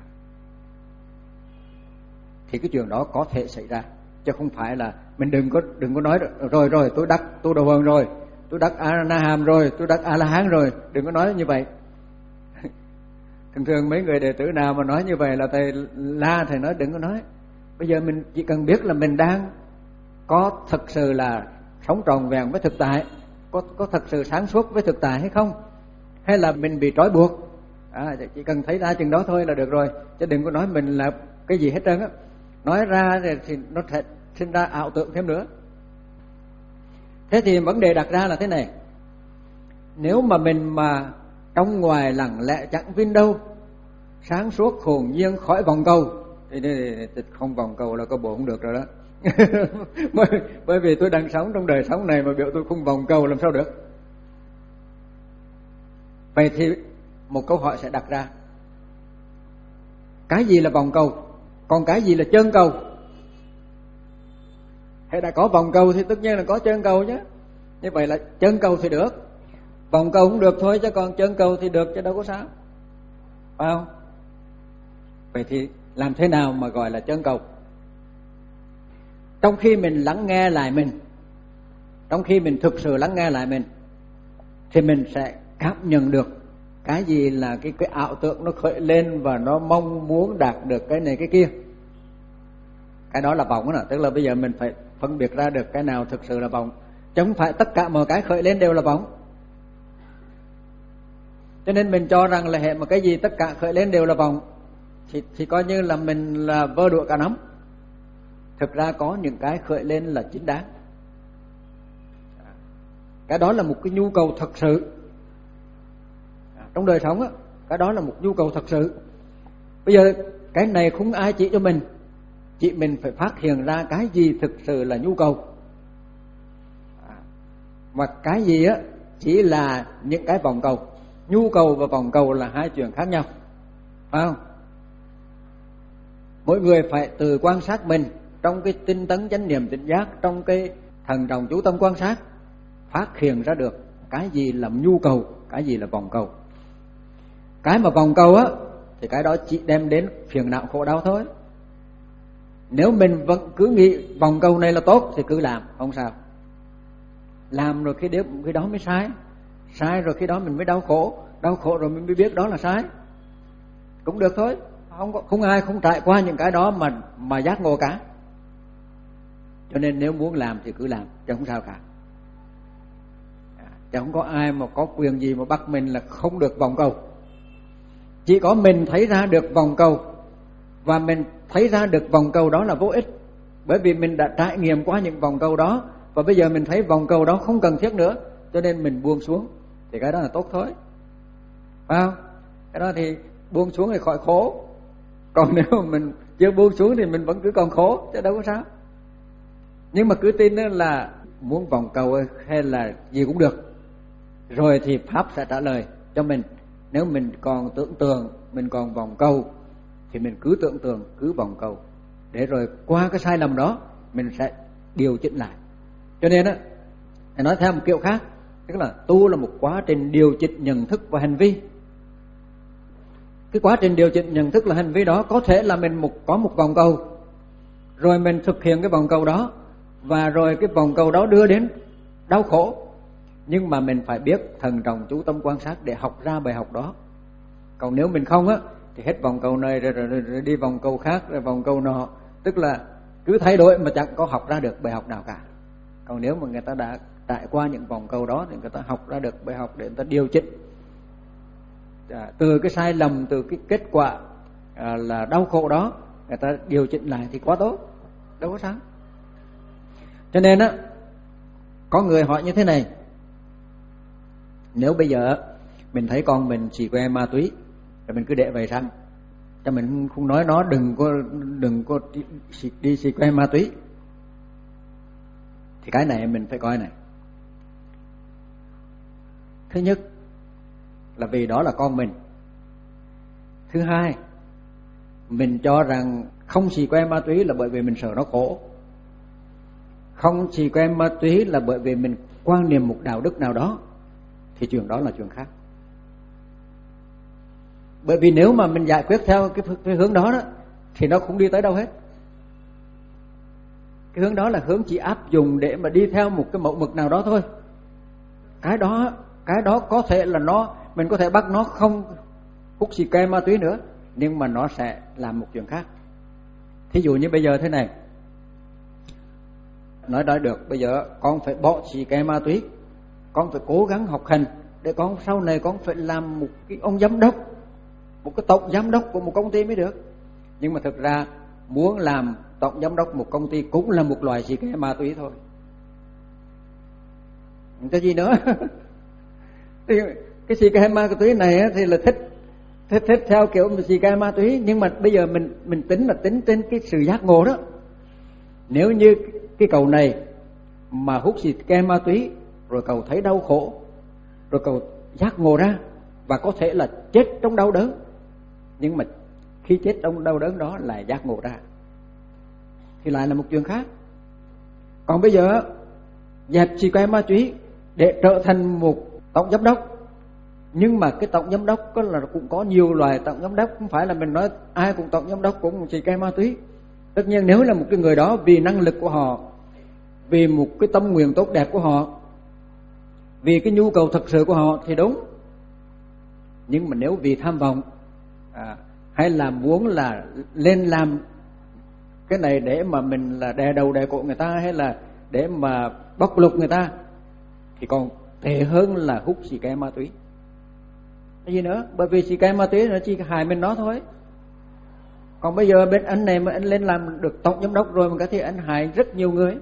thì cái chuyện đó có thể xảy ra, chứ không phải là mình đừng có đừng có nói rồi rồi tôi đắc tu đạo huần rồi, tôi đắc A Na Hàm rồi, tôi đắc A La Hán rồi, đừng có nói như vậy. Thường thường mấy người đệ tử nào mà nói như vậy là thầy la, thầy nói đừng có nói. Bây giờ mình chỉ cần biết là mình đang có thật sự là sống tròn vẹn với thực tại, có có thật sự sáng suốt với thực tại hay không, hay là mình bị trói buộc, À, chỉ cần thấy ra chừng đó thôi là được rồi, chứ đừng có nói mình là cái gì hết trơn á. Nói ra thì nó sẽ sinh ra ảo tưởng thêm nữa. Thế thì vấn đề đặt ra là thế này: nếu mà mình mà trong ngoài lặng lẽ chẳng vin đâu, sáng suốt hồn nhiên khỏi vòng cầu, thì không vòng cầu là có bộ không được rồi đó. bởi, bởi vì tôi đang sống trong đời sống này mà biểu tôi không vòng cầu làm sao được. Vậy thì một câu hỏi sẽ đặt ra: cái gì là vòng cầu, còn cái gì là chân cầu? Hãy đã có vòng cầu thì tất nhiên là có chân cầu chứ. Như vậy là chân cầu thì được, vòng cầu cũng được thôi, chứ còn chân cầu thì được chứ đâu có sao, phải không? Vậy thì làm thế nào mà gọi là chân cầu? Trong khi mình lắng nghe lại mình, trong khi mình thực sự lắng nghe lại mình, thì mình sẽ cảm nhận được cái gì là cái, cái ảo tưởng nó khởi lên và nó mong muốn đạt được cái này cái kia. Cái đó là vọng đó. Tức là bây giờ mình phải phân biệt ra được cái nào thực sự là vọng, chứ không phải tất cả mọi cái khởi lên đều là vọng. Cho nên mình cho rằng là hệ một cái gì tất cả khởi lên đều là vọng thì, thì coi như là mình là vơ đũa cả nắm. Thực ra có những cái khởi lên là chính đáng. Cái đó là một cái nhu cầu thật sự trong đời sống á, cái đó là một nhu cầu thật sự. Bây giờ cái này không ai chỉ cho mình, chỉ mình phải phát hiện ra cái gì thực sự là nhu cầu, và cái gì á chỉ là những cái vòng cầu. Nhu cầu và vòng cầu là hai chuyện khác nhau, phải không? Mỗi người phải tự quan sát mình trong cái tinh tấn chánh niệm tỉnh giác, trong cái thần trọng chú tâm quan sát, phát hiện ra được cái gì là nhu cầu, cái gì là vòng cầu. Cái mà vòng cầu á thì cái đó chỉ đem đến phiền não khổ đau thôi. Nếu mình vẫn cứ nghĩ vòng cầu này là tốt thì cứ làm, không sao. Làm rồi khi đó, khi đó mới sai, sai rồi khi đó mình mới đau khổ, đau khổ rồi mình mới biết đó là sai. Cũng được thôi, không có, không ai không trải qua những cái đó mà mà giác ngộ cả. Cho nên nếu muốn làm thì cứ làm, chứ không sao cả. Chứ không có ai mà có quyền gì mà bắt mình là không được vòng cầu. Chỉ có mình thấy ra được vòng cầu, và mình thấy ra được vòng cầu đó là vô ích, bởi vì mình đã trải nghiệm qua những vòng cầu đó, và bây giờ mình thấy vòng cầu đó không cần thiết nữa, cho nên mình buông xuống, thì cái đó là tốt thôi, phải không? Cái đó thì buông xuống thì khỏi khổ. Còn nếu mình chưa buông xuống thì mình vẫn cứ còn khổ, chứ đâu có sao. Nhưng mà cứ tin là muốn vòng cầu hay là gì cũng được, rồi thì Pháp sẽ trả lời cho mình. Nếu mình còn tưởng tượng, mình còn vòng cầu, thì mình cứ tưởng tượng, cứ vòng cầu, để rồi qua cái sai lầm đó mình sẽ điều chỉnh lại. Cho nên á, nói theo một kiểu khác, tức là tu là một quá trình điều chỉnh nhận thức và hành vi. Cái quá trình điều chỉnh nhận thức là hành vi đó có thể là mình một có một vòng cầu, rồi mình thực hiện cái vòng cầu đó, và rồi cái vòng cầu đó đưa đến đau khổ, nhưng mà mình phải biết thần trọng chú tâm quan sát để học ra bài học đó. Còn nếu mình không á thì hết vòng cầu này rồi, rồi, rồi, rồi đi vòng cầu khác, rồi vòng cầu nọ, tức là cứ thay đổi mà chẳng có học ra được bài học nào cả. Còn nếu mà người ta đã trải qua những vòng cầu đó thì người ta học ra được bài học để người ta điều chỉnh à, từ cái sai lầm, từ cái kết quả à, là đau khổ đó, người ta điều chỉnh lại thì quá tốt, đâu có sao. Cho nên á, có người hỏi như thế này: nếu bây giờ mình thấy con mình xì que ma túy, rồi mình cứ để vậy sang, cho mình không nói nó đừng có đừng có đi, đi xì que ma túy, thì cái này mình phải coi này. Thứ nhất là vì đó là con mình. Thứ hai, mình cho rằng không xì que ma túy là bởi vì mình sợ nó khổ. Không xì que ma túy là bởi vì mình quan niệm một đạo đức nào đó, thì chuyện đó là chuyện khác. Bởi vì nếu mà mình giải quyết theo cái, cái hướng đó, đó thì nó không đi tới đâu hết. Cái hướng đó là hướng chỉ áp dụng để mà đi theo một cái mẫu mực nào đó thôi. Cái đó cái đó có thể là nó mình có thể bắt nó không hút xì ke ma túy nữa, nhưng mà nó sẽ làm một chuyện khác. Thí dụ như bây giờ thế này, nói nói được, bây giờ con phải bỏ xì ke ma túy, con phải cố gắng học hành để con sau này con phải làm một cái ông giám đốc, một cái tổng giám đốc của một công ty mới được. Nhưng mà thực ra muốn làm tổng giám đốc một công ty cũng là một loại xì ke ma túy thôi. Cái gì nữa? Thì cái xì ke ma túy này thì là thích thích thích theo kiểu xì ke ma túy, nhưng mà bây giờ mình mình tính là tính trên cái sự giác ngộ đó. Nếu như cái cậu này mà hút xì ke ma túy rồi cậu thấy đau khổ, rồi cậu giác ngộ ra và có thể là chết trong đau đớn, nhưng mà khi chết trong đau đớn đó lại giác ngộ ra thì lại là một chuyện khác. Còn bây giờ dẹp xì ke ma túy để trở thành một tổng giám đốc, nhưng mà cái tổng giám đốc có là cũng có nhiều loài tổng giám đốc, không phải là mình nói ai cũng tổng giám đốc cũng xì ke ma túy. Tất nhiên nếu là một cái người đó vì năng lực của họ, vì một cái tâm nguyện tốt đẹp của họ, vì cái nhu cầu thực sự của họ thì đúng. Nhưng mà nếu vì tham vọng à, hay là muốn là lên làm cái này để mà mình là đè đầu đè cổ người ta, hay là để mà bóc lột người ta, thì còn tệ hơn là hút xì ke ma túy. Cái gì nữa? Bởi vì xì ke ma túy nó chỉ hại mình nó thôi. Còn bây giờ bên anh này mà anh lên làm được tổng giám đốc rồi mà có thể anh hại rất nhiều người.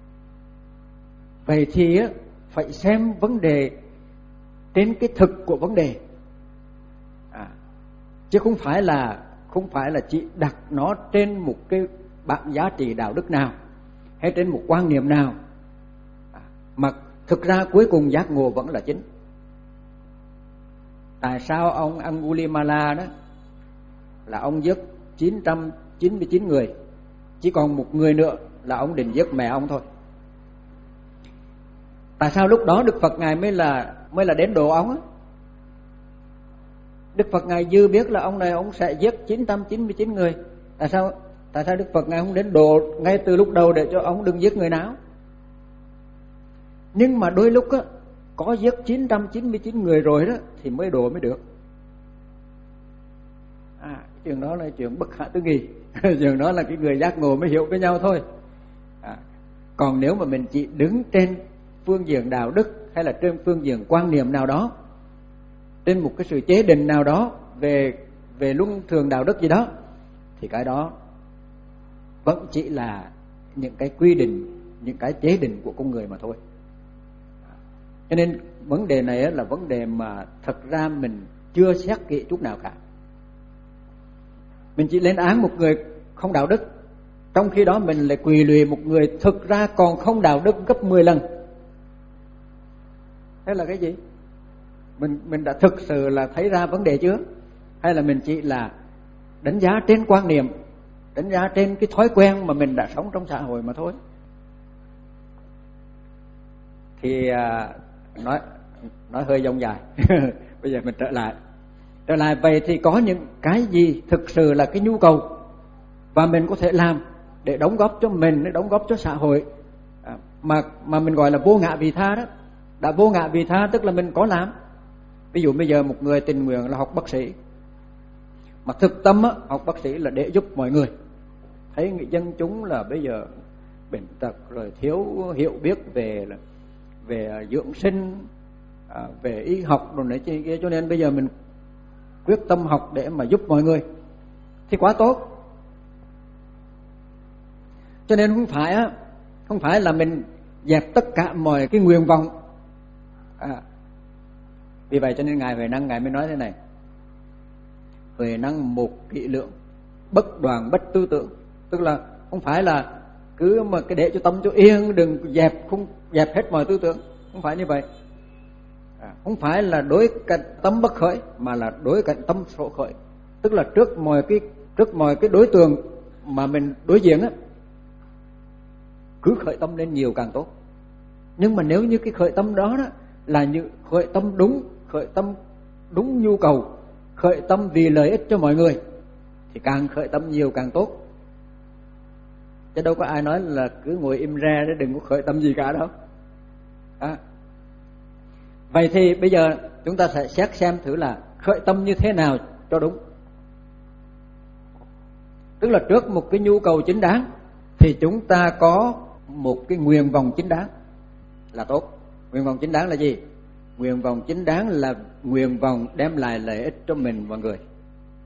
Vậy thì phải xem vấn đề trên cái thực của vấn đề, à, chứ không phải là không phải là chỉ đặt nó trên một cái bảng giá trị đạo đức nào hay trên một quan niệm nào, à, mà thực ra cuối cùng giác ngộ vẫn là chính. Tại sao ông Angulimala đó là ông giết chín trăm chín mươi chín người, chỉ còn một người nữa là ông định giết mẹ ông thôi? Tại sao lúc đó Đức Phật Ngài mới là mới là đến độ ông á? Đức Phật Ngài dư biết là ông này ông sẽ giết chín trăm chín mươi chín người. Tại sao tại sao Đức Phật Ngài không đến độ ngay từ lúc đầu để cho ông đừng giết người nào? Nhưng mà đôi lúc á, có giết chín trăm chín mươi chín người rồi đó thì mới độ mới được. À, chuyện đó là chuyện bất khả tư nghị. Chuyện đó là cái người giác ngộ mới hiểu với nhau thôi. À, còn nếu mà mình chỉ đứng trên phương diện đạo đức hay là trên phương diện quan niệm nào đó, trên một cái sự chế định nào đó về về luân thường đạo đức gì đó, thì cái đó vẫn chỉ là những cái quy định, những cái chế định của con người mà thôi. Cho nên vấn đề này là vấn đề mà thật ra mình chưa xét kỹ chút nào cả. Mình chỉ lên án một người không đạo đức, trong khi đó mình lại quỳ lụy một người thực ra còn không đạo đức gấp mười lần. Thế là cái gì? Mình mình đã thực sự là thấy ra vấn đề chưa? Hay là mình chỉ là đánh giá trên quan niệm, đánh giá trên cái thói quen mà mình đã sống trong xã hội mà thôi? Thì à, nói nói hơi dông dài. Bây giờ mình trở lại trở lại vậy thì có những cái gì thực sự là cái nhu cầu và mình có thể làm để đóng góp cho mình, để đóng góp cho xã hội, à, mà mà mình gọi là vô ngã vị tha đó. Đã vô ngã vị tha tức là mình có làm. Ví dụ bây giờ một người tình nguyện là học bác sĩ, mà thực tâm á, học bác sĩ là để giúp mọi người. Thấy người dân chúng là bây giờ bệnh tật rồi thiếu hiểu biết về là về dưỡng sinh, à, về y học rồi này kia, cho nên bây giờ mình quyết tâm học để mà giúp mọi người thì quá tốt. Cho nên không phải á, không phải là mình dẹp tất cả mọi cái nguyện vọng. À, vì vậy cho nên ngài Huệ Năng ngài mới nói thế này: Huệ Năng một kỹ lượng, bất đoàn bất tư tưởng. Tức là không phải là cứ mà cái để cho tâm cho yên, đừng dẹp không dẹp hết mọi tư tưởng, không phải như vậy. À, không phải là đối cạnh tâm bất khởi, mà là đối cạnh tâm sổ khởi. Tức là trước mọi cái trước mọi cái đối tượng mà mình đối diện á, cứ khởi tâm lên nhiều càng tốt. Nhưng mà nếu như cái khởi tâm đó đó là như khởi tâm đúng, khởi tâm đúng nhu cầu, khởi tâm vì lợi ích cho mọi người, thì càng khởi tâm nhiều càng tốt. Chứ đâu có ai nói là cứ ngồi im re để đừng có khởi tâm gì cả đâu. À. Vậy thì bây giờ chúng ta sẽ xét xem thử là khởi tâm như thế nào cho đúng. Tức là trước một cái nhu cầu chính đáng thì chúng ta có một cái nguyện vọng chính đáng là tốt. Nguyện vọng chính đáng là gì? Nguyện vọng chính đáng là nguyện vọng đem lại lợi ích cho mình và người.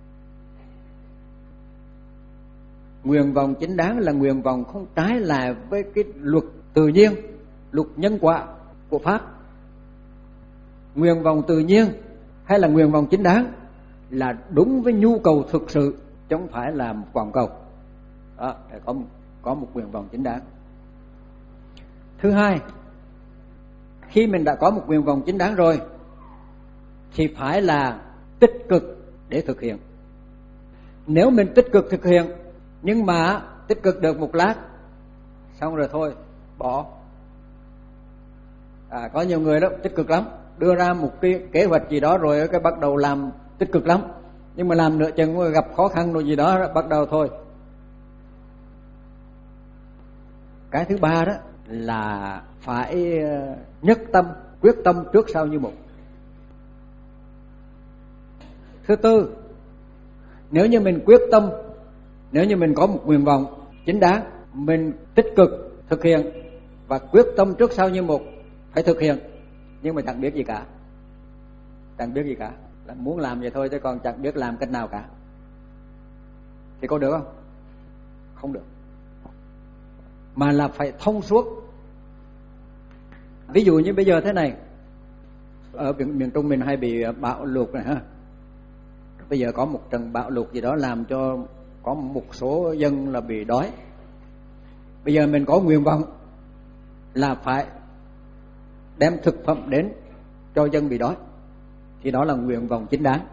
Nguyện vọng chính đáng là nguyện vọng không trái lại với cái luật tự nhiên, luật nhân quả của Pháp. Nguyện vọng tự nhiên hay là nguyện vọng chính đáng là đúng với nhu cầu thực sự, chứ không phải là một vọng cầu. Đó, để có, có một nguyện vọng chính đáng. Thứ hai, khi mình đã có một nguyện vọng chính đáng rồi thì phải là tích cực để thực hiện. Nếu mình tích cực thực hiện nhưng mà tích cực được một lát xong rồi thôi bỏ. À, có nhiều người đó tích cực lắm, đưa ra một cái kế hoạch gì đó rồi cái bắt đầu làm tích cực lắm, nhưng mà làm nửa chừng gặp khó khăn rồi gì đó bắt đầu thôi. Cái thứ ba đó là phải nhất tâm, quyết tâm trước sau như một. Thứ tư, nếu như mình quyết tâm, nếu như mình có một nguyện vọng chính đáng, mình tích cực thực hiện và quyết tâm trước sau như một, phải thực hiện, nhưng mà chẳng biết gì cả. Chẳng biết gì cả, là muốn làm vậy thôi chứ còn chẳng biết làm cách nào cả. Thì có được không? Không được. Mà là phải thông suốt. Ví dụ như bây giờ thế này, ở miền, miền Trung mình hay bị bão lụt này ha. Bây giờ có một trận bão lụt gì đó làm cho có một số dân là bị đói. Bây giờ mình có nguyện vọng là phải đem thực phẩm đến cho dân bị đói, thì đó là nguyện vọng chính đáng.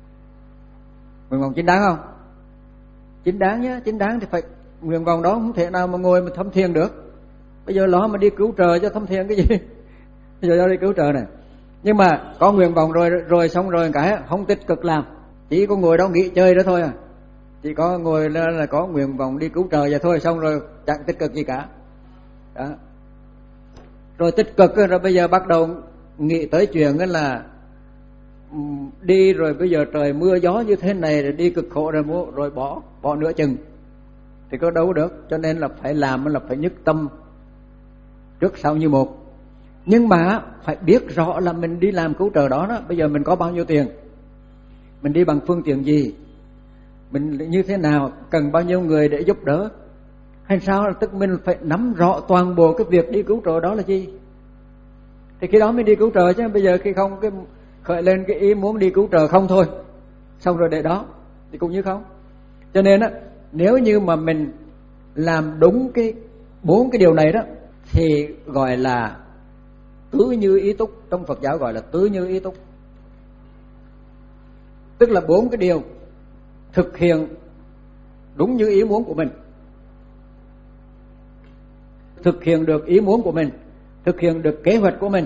Nguyện vọng chính đáng không? Chính đáng nhé, chính đáng thì phải. Nguyện vọng đó không thể nào mà ngồi mà thâm thiền được. Bây giờ nó mà đi cứu trợ cho thâm thiền cái gì? Bây giờ đi cứu trợ này. Nhưng mà có nguyện vọng rồi rồi xong rồi cái không tích cực làm, chỉ có ngồi đó nghỉ chơi đó thôi à. Chỉ có ngồi là, là có nguyện vọng đi cứu trợ vậy thôi, xong rồi chẳng tích cực gì cả. Đó. Rồi tích cực rồi bây giờ bắt đầu nghĩ tới chuyện là đi rồi bây giờ trời mưa gió như thế này rồi đi cực khổ rồi mua rồi bỏ bỏ nửa chừng thì có đâu được. Cho nên là phải làm là phải nhất tâm trước sau như một. Nhưng mà phải biết rõ là mình đi làm cứu trợ đó, đó bây giờ mình có bao nhiêu tiền, mình đi bằng phương tiện gì, mình như thế nào, cần bao nhiêu người để giúp đỡ hay sao, tức mình phải nắm rõ toàn bộ cái việc đi cứu trợ đó là gì. Thì khi đó mới đi cứu trợ, chứ bây giờ khi không cái khởi lên cái ý muốn đi cứu trợ không thôi, xong rồi để đó thì cũng như không. Cho nên á, nếu như mà mình làm đúng cái bốn cái điều này đó thì gọi là tứ như ý túc. Trong Phật giáo gọi là tứ như ý túc, tức là bốn cái điều thực hiện đúng như ý muốn của mình, thực hiện được ý muốn của mình, thực hiện được kế hoạch của mình.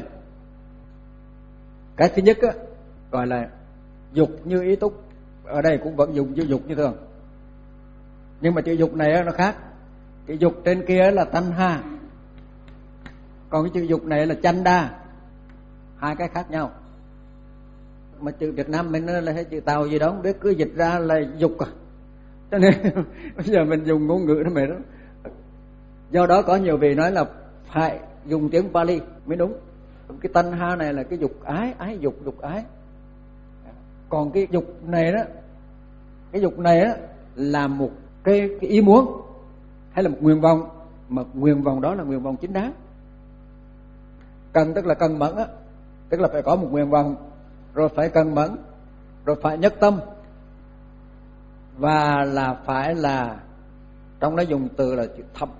Cái thứ nhất á, gọi là dục như ý túc. Ở đây cũng vẫn dùng chữ dục như thường, nhưng mà chữ dục này nó khác. Cái dục trên kia là tanh ha, còn cái chữ dục này là chanh đa, hai cái khác nhau. Mà chữ Việt Nam mình là hay chữ Tàu gì đó không biết, cứ dịch ra là dục à. Cho nên bây giờ mình dùng ngôn ngữ đó mày đó. Do đó có nhiều vị nói là phải dùng tiếng Pali mới đúng. Cái tanh ha này là cái dục ái, ái dục, dục ái. Còn cái dục này đó, cái dục này đó là một cái, cái ý muốn hay là một nguyện vọng, mà nguyện vọng đó là nguyện vọng chính đáng. Cần tức là cần mẫn á, tức là phải có một nguyện vọng, rồi phải cần mẫn, rồi phải nhất tâm, và là phải là, trong đó dùng từ là chữ thâm.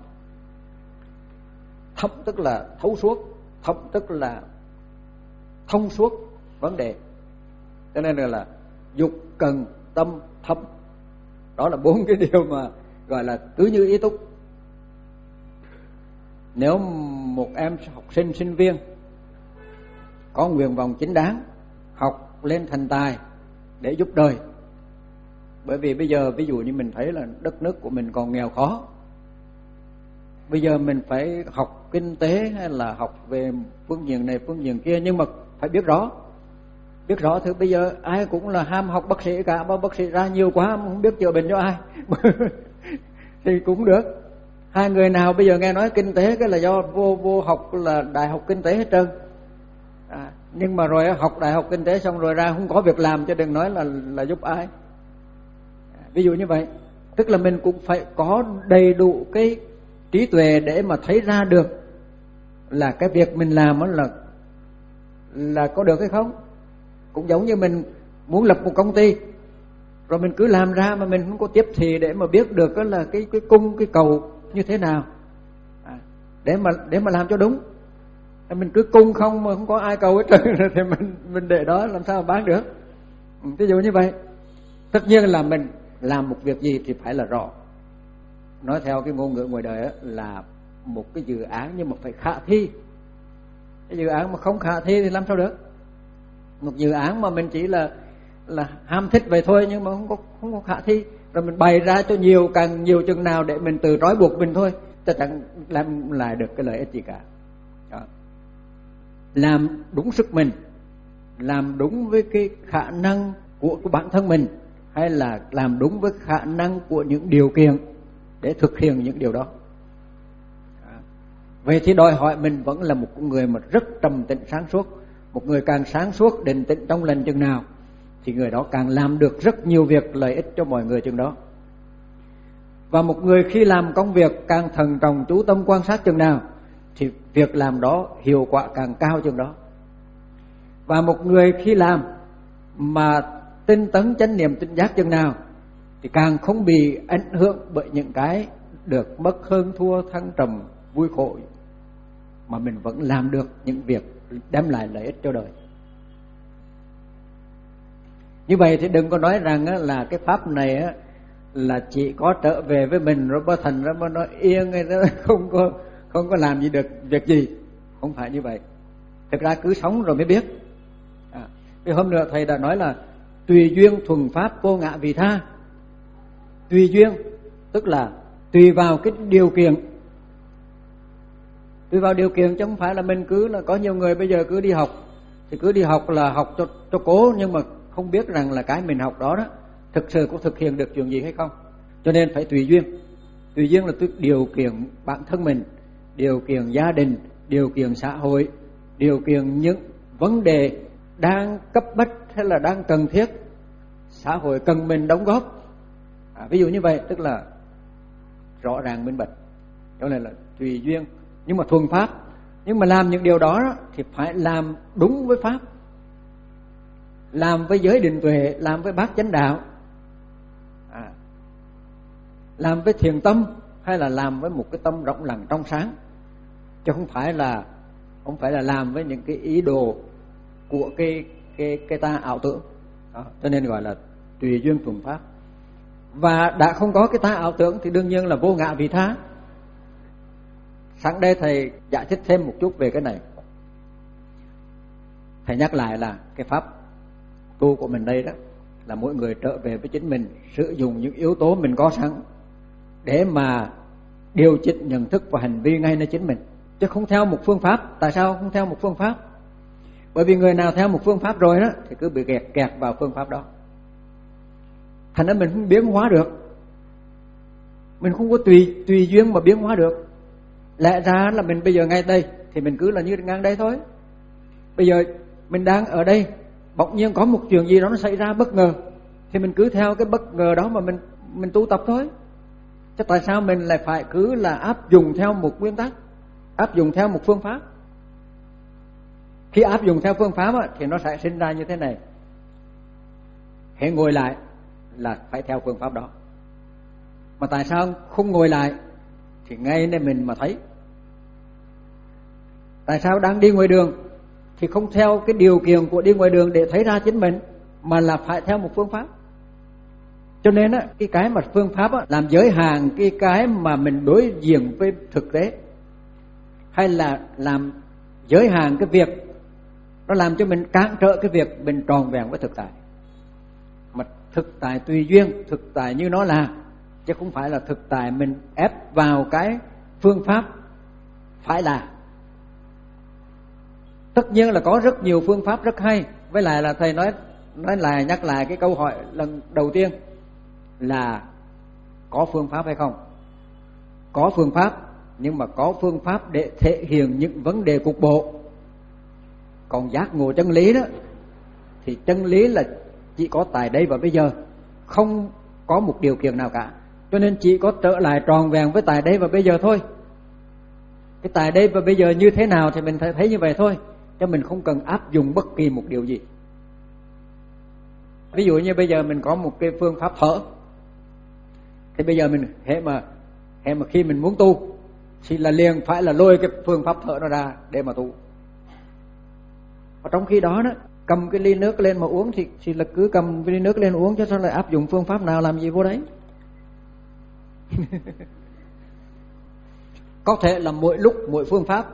Thâm tức là thấu suốt, thâm tức là thông suốt vấn đề. Cho nên là, là dục, cần, tâm, thâm. Đó là bốn cái điều mà gọi là tứ như ý túc. Nếu một em học sinh, sinh viên có nguyện vọng chính đáng, học lên thành tài để giúp đời. Bởi vì bây giờ ví dụ như mình thấy là đất nước của mình còn nghèo khó, bây giờ mình phải học kinh tế hay là học về phương diện này phương diện kia, nhưng mà phải biết rõ. Biết rõ thì bây giờ ai cũng là ham học bác sĩ cả, mà bác sĩ ra nhiều quá không biết chữa bệnh cho ai thì cũng được. Hai người nào bây giờ nghe nói kinh tế cái là do vô vô học là đại học kinh tế hết trơn. À, nhưng mà rồi học đại học kinh tế xong rồi ra không có việc làm, cho đừng nói là là giúp ai. À, ví dụ như vậy. Tức là mình cũng phải có đầy đủ cái trí tuệ để mà thấy ra được là cái việc mình làm đó là là có được hay không. Cũng giống như mình muốn lập một công ty, rồi mình cứ làm ra mà mình không có tiếp thị để mà biết được đó là cái cái cung cái cầu như thế nào, à, để mà để mà làm cho đúng. Mình cứ cung không mà không có ai cầu hết trơn thì mình mình để đó làm sao mà bán được. Ví dụ như vậy. Tất nhiên là mình làm một việc gì thì phải là rõ. Nói theo cái ngôn ngữ ngoài đời đó, là một cái dự án nhưng mà phải khả thi. Cái dự án mà không khả thi thì làm sao được. Một dự án mà mình chỉ là là ham thích vậy thôi nhưng mà không có không có khả thi, rồi mình bày ra cho nhiều càng nhiều chừng nào để mình tự trói buộc mình thôi, chắc chẳng làm lại được cái lợi ích gì cả. Đó. Làm đúng sức mình, làm đúng với cái khả năng của, của bản thân mình, hay là làm đúng với khả năng của những điều kiện để thực hiện những điều đó. Đó. Vậy thì đòi hỏi mình vẫn là một người mà rất trầm tĩnh sáng suốt. Một người càng sáng suốt định tĩnh trong lành chừng nào thì người đó càng làm được rất nhiều việc lợi ích cho mọi người chừng đó. Và một người khi làm công việc càng thận trọng chú tâm quan sát chừng nào thì việc làm đó hiệu quả càng cao chừng đó. Và một người khi làm mà tinh tấn chánh niệm tinh giác chừng nào thì càng không bị ảnh hưởng bởi những cái được mất hơn thua thăng trầm vui khổ, mà mình vẫn làm được những việc đem lại lợi ích cho đời. Như vậy thì đừng có nói rằng là cái pháp này là chỉ có trở về với mình rồi bắt thành ra nó yên nó không có không có làm gì được việc gì. Không phải như vậy. Thực ra cứ sống rồi mới biết. À, cái hôm nữa thầy đã nói là tùy duyên thuần pháp vô ngã vị tha. Tùy duyên tức là tùy vào cái điều kiện. Tùy vào điều kiện chứ không phải là mình cứ là có nhiều người bây giờ cứ đi học thì cứ đi học là học cho cho cố, nhưng mà không biết rằng là cái mình học đó đó thực sự có thực hiện được chuyện gì hay không. Cho nên phải tùy duyên. Tùy duyên là điều kiện bản thân mình, điều kiện gia đình, điều kiện xã hội, điều kiện những vấn đề đang cấp bách hay là đang cần thiết, xã hội cần mình đóng góp. À, ví dụ như vậy tức là rõ ràng minh bạch. Cho nên là tùy duyên nhưng mà thuần pháp. Nhưng mà làm những điều đó thì phải làm đúng với pháp, làm với giới định tuệ, làm với bát chánh đạo, à, làm với thiền tâm, hay là làm với một cái tâm rộng lặng trong sáng, chứ không phải là không phải là làm với những cái ý đồ của cái cái cái ta ảo tưởng. Đó, cho nên gọi là tùy duyên thuần pháp. Và đã không có cái ta ảo tưởng thì đương nhiên là vô ngã vị tha. Sáng đây thầy giải thích thêm một chút về cái này. Thầy nhắc lại là cái pháp tu của mình đây đó là mỗi người trở về với chính mình, sử dụng những yếu tố mình có sẵn để mà điều chỉnh nhận thức và hành vi ngay nơi chính mình, chứ không theo một phương pháp. Tại sao không theo một phương pháp? Bởi vì người nào theo một phương pháp rồi đó thì cứ bị kẹt kẹt vào phương pháp đó, thành ra mình không biến hóa được. Mình không có tùy tùy duyên mà biến hóa được. Lẽ ra là mình bây giờ ngay đây thì mình cứ là như ngang đây thôi. Bây giờ mình đang ở đây, bỗng nhiên có một chuyện gì đó nó xảy ra bất ngờ thì mình cứ theo cái bất ngờ đó mà mình mình tu tập thôi. Chứ tại sao mình lại phải cứ là áp dụng theo một nguyên tắc, áp dụng theo một phương pháp? Khi áp dụng theo phương pháp á, thì nó sẽ sinh ra như thế này. Hãy ngồi lại là phải theo phương pháp đó. Mà tại sao không ngồi lại thì ngay nên mình mà thấy. Tại sao đang đi ngoài đường thì không theo cái điều kiện của đi ngoài đường để thấy ra chính mình, mà là phải theo một phương pháp? Cho nên á, cái cái mà phương pháp á, làm giới hạn cái cái mà mình đối diện với thực tế, hay là làm giới hạn cái việc, nó làm cho mình cản trở cái việc mình tròn vẹn với thực tại. Mà thực tại tùy duyên, thực tại như nó là, chứ không phải là thực tại mình ép vào cái phương pháp phải là. Tất nhiên là có rất nhiều phương pháp rất hay. Với lại là thầy nói nói lại nhắc lại cái câu hỏi lần đầu tiên là có phương pháp hay không? Có phương pháp, nhưng mà có phương pháp để thể hiện những vấn đề cục bộ. Còn giác ngộ chân lý đó thì chân lý là chỉ có tại đây và bây giờ, không có một điều kiện nào cả. Cho nên chỉ có trở lại tròn vẹn với tại đây và bây giờ thôi. Cái tại đây và bây giờ như thế nào thì mình thấy, thấy như vậy thôi, cho mình không cần áp dụng bất kỳ một điều gì. Ví dụ như bây giờ mình có một cái phương pháp thở, thì bây giờ mình hệ mà hệ mà khi mình muốn tu thì là liền phải là lôi cái phương pháp thở nó ra để mà tu. Và trong khi đó đó, cầm cái ly nước lên mà uống thì, thì là cứ cầm cái ly nước lên uống, chứ sao lại áp dụng phương pháp nào làm gì vô đấy. Có thể là mỗi lúc mỗi phương pháp.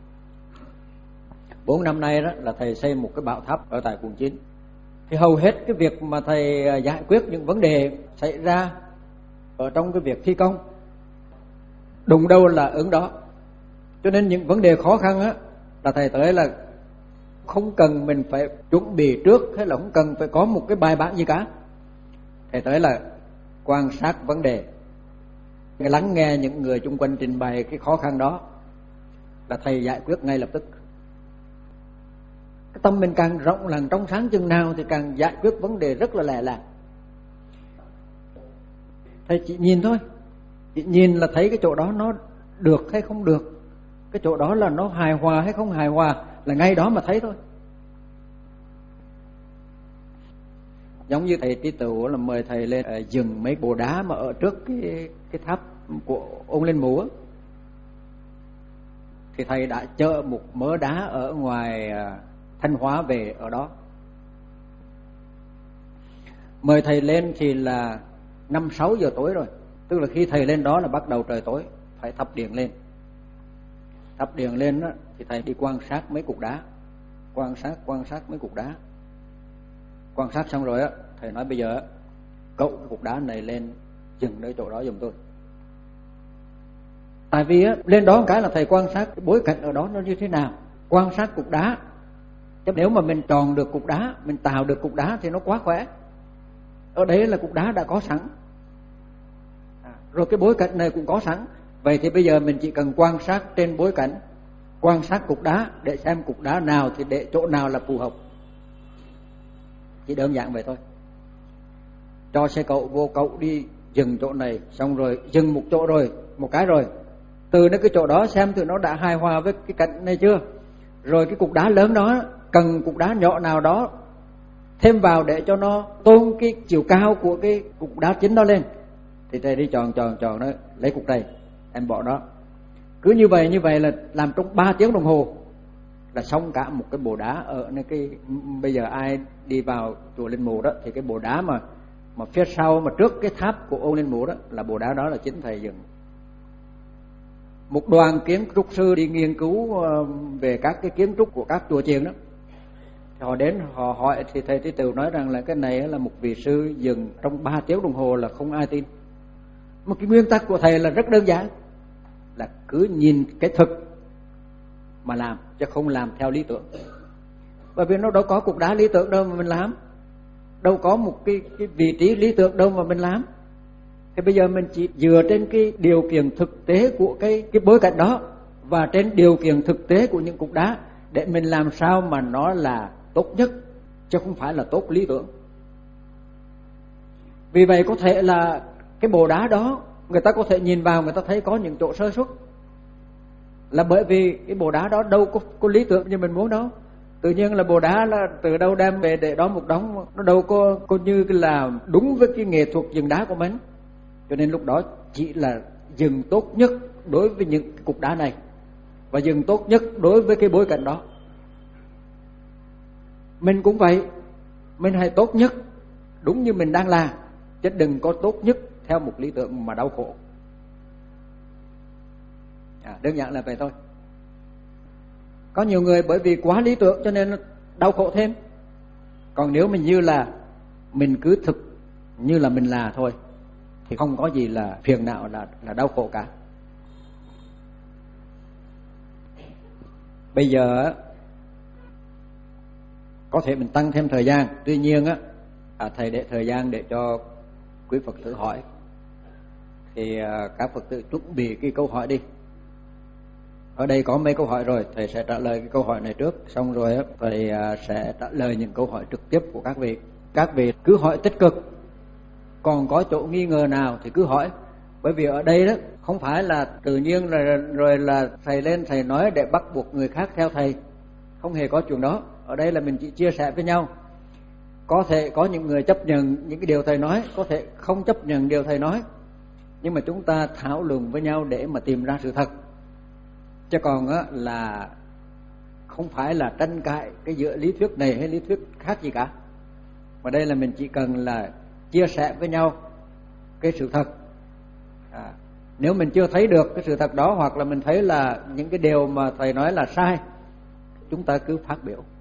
Bốn năm nay đó là thầy xây một cái bảo tháp ở tại quận chín. Thì hầu hết cái việc mà thầy giải quyết những vấn đề xảy ra ở trong cái việc thi công, đụng đâu là ứng đó. Cho nên những vấn đề khó khăn á là thầy tới là không cần mình phải chuẩn bị trước, hay là không cần phải có một cái bài bản gì cả. Thầy tới là quan sát vấn đề, lắng nghe những người chung quanh trình bày cái khó khăn đó, là thầy giải quyết ngay lập tức. Cái tâm mình càng rộng lặng trong sáng chừng nào thì càng giải quyết vấn đề rất là lẹ làng. Thầy chỉ nhìn thôi, chỉ nhìn là thấy cái chỗ đó nó được hay không được, cái chỗ đó là nó hài hòa hay không hài hòa, là ngay đó mà thấy thôi. Giống như thầy Trí Tửu là mời thầy lên uh, dừng mấy bộ đá mà ở trước cái cái tháp của ông Lên Mù á, thì thầy đã chở một mớ đá ở ngoài uh, Thanh Hóa về ở đó. Mời thầy lên thì là năm sáu giờ tối rồi, tức là khi thầy lên đó là bắt đầu trời tối, phải thắp điện lên. Thắp điện lên đó, thì thầy đi quan sát mấy cục đá, quan sát quan sát mấy cục đá. Quan sát xong rồi á, thầy nói bây giờ cậu cái cục đá này lên dừng nơi chỗ đó giùm tôi. Tại vì á, lên đó một cái là thầy quan sát cái bối cảnh ở đó nó như thế nào, quan sát cục đá. Chứ nếu mà mình tròn được cục đá, mình tạo được cục đá thì nó quá khỏe. Ở đấy là cục đá đã có sẵn, à, rồi cái bối cảnh này cũng có sẵn. Vậy thì bây giờ mình chỉ cần quan sát trên bối cảnh, quan sát cục đá để xem cục đá nào thì để chỗ nào là phù hợp. Chỉ đơn giản vậy thôi. Cho xe cậu vô, cậu đi dừng chỗ này, xong rồi dừng một chỗ rồi, một cái rồi, từ cái chỗ đó xem thử nó đã hài hòa với cái cạnh này chưa. Rồi cái cục đá lớn đó cần cục đá nhỏ nào đó thêm vào để cho nó tôn cái chiều cao của cái cục đá chính đó lên, thì thầy đi tròn tròn tròn đó, lấy cục này em bỏ đó. Cứ như vậy như vậy là làm trong ba tiếng đồng hồ là xong cả một cái bộ đá ở nơi cái. Bây giờ ai đi vào chùa Linh Mù đó thì cái bộ đá mà mà phía sau mà trước cái tháp của ông Linh Mù đó là bộ đá đó là chính thầy dựng. Một đoàn kiến trúc sư đi nghiên cứu về các cái kiến trúc của các chùa chiền đó, họ đến họ hỏi thì thầy Trí Tửu nói rằng là cái này là một vị sư dừng trong ba tiếng đồng hồ là không ai tin. Một cái nguyên tắc của thầy là rất đơn giản, là cứ nhìn cái thực mà làm, chứ không làm theo lý tưởng. Bởi vì nó đâu có cục đá lý tưởng đâu mà mình làm, đâu có một cái, cái vị trí lý tưởng đâu mà mình làm. Thì bây giờ mình chỉ dựa trên cái điều kiện thực tế của cái, cái bối cảnh đó, và trên điều kiện thực tế của những cục đá để mình làm sao mà nó là tốt nhất, chứ không phải là tốt lý tưởng. Vì vậy có thể là cái bộ đá đó người ta có thể nhìn vào, người ta thấy có những chỗ sơ suất, là bởi vì cái bộ đá đó đâu có, có lý tưởng như mình muốn đâu. Tự nhiên là bộ đá là từ đâu đem về để đó một đống, nó đâu có, có như là đúng với cái nghệ thuật dừng đá của mình. Cho nên lúc đó chỉ là dừng tốt nhất đối với những cục đá này, và dừng tốt nhất đối với cái bối cảnh đó. Mình cũng vậy, mình hãy tốt nhất đúng như mình đang làm, chứ đừng có tốt nhất theo một lý tưởng mà đau khổ. À, đơn giản là vậy thôi. Có nhiều người bởi vì quá lý tưởng cho nên đau khổ thêm. Còn nếu mình như là mình cứ thực như là mình là thôi, thì không có gì là phiền não, là, là đau khổ cả. Bây giờ có thể mình tăng thêm thời gian, tuy nhiên á, à, thầy để thời gian để cho quý Phật tử hỏi, thì à, các Phật tử chuẩn bị cái câu hỏi đi. Ở đây có mấy câu hỏi rồi, thầy sẽ trả lời cái câu hỏi này trước, xong rồi á, thầy à, sẽ trả lời những câu hỏi trực tiếp của các vị. Các vị cứ hỏi tích cực, còn có chỗ nghi ngờ nào thì cứ hỏi, Bởi vì ở đây đó không phải là tự nhiên rồi, rồi là thầy lên thầy nói để bắt buộc người khác theo thầy, không hề có chuyện đó. Ở đây là mình chỉ chia sẻ với nhau. Có thể có những người chấp nhận những cái điều thầy nói, có thể không chấp nhận điều thầy nói, nhưng mà chúng ta thảo luận với nhau để mà tìm ra sự thật. Chứ còn á, là không phải là tranh cãi cái giữa lý thuyết này hay lý thuyết khác gì cả. Mà đây là mình chỉ cần là chia sẻ với nhau cái sự thật. À, nếu mình chưa thấy được cái sự thật đó, hoặc là mình thấy là những cái điều mà thầy nói là sai, chúng ta cứ phát biểu.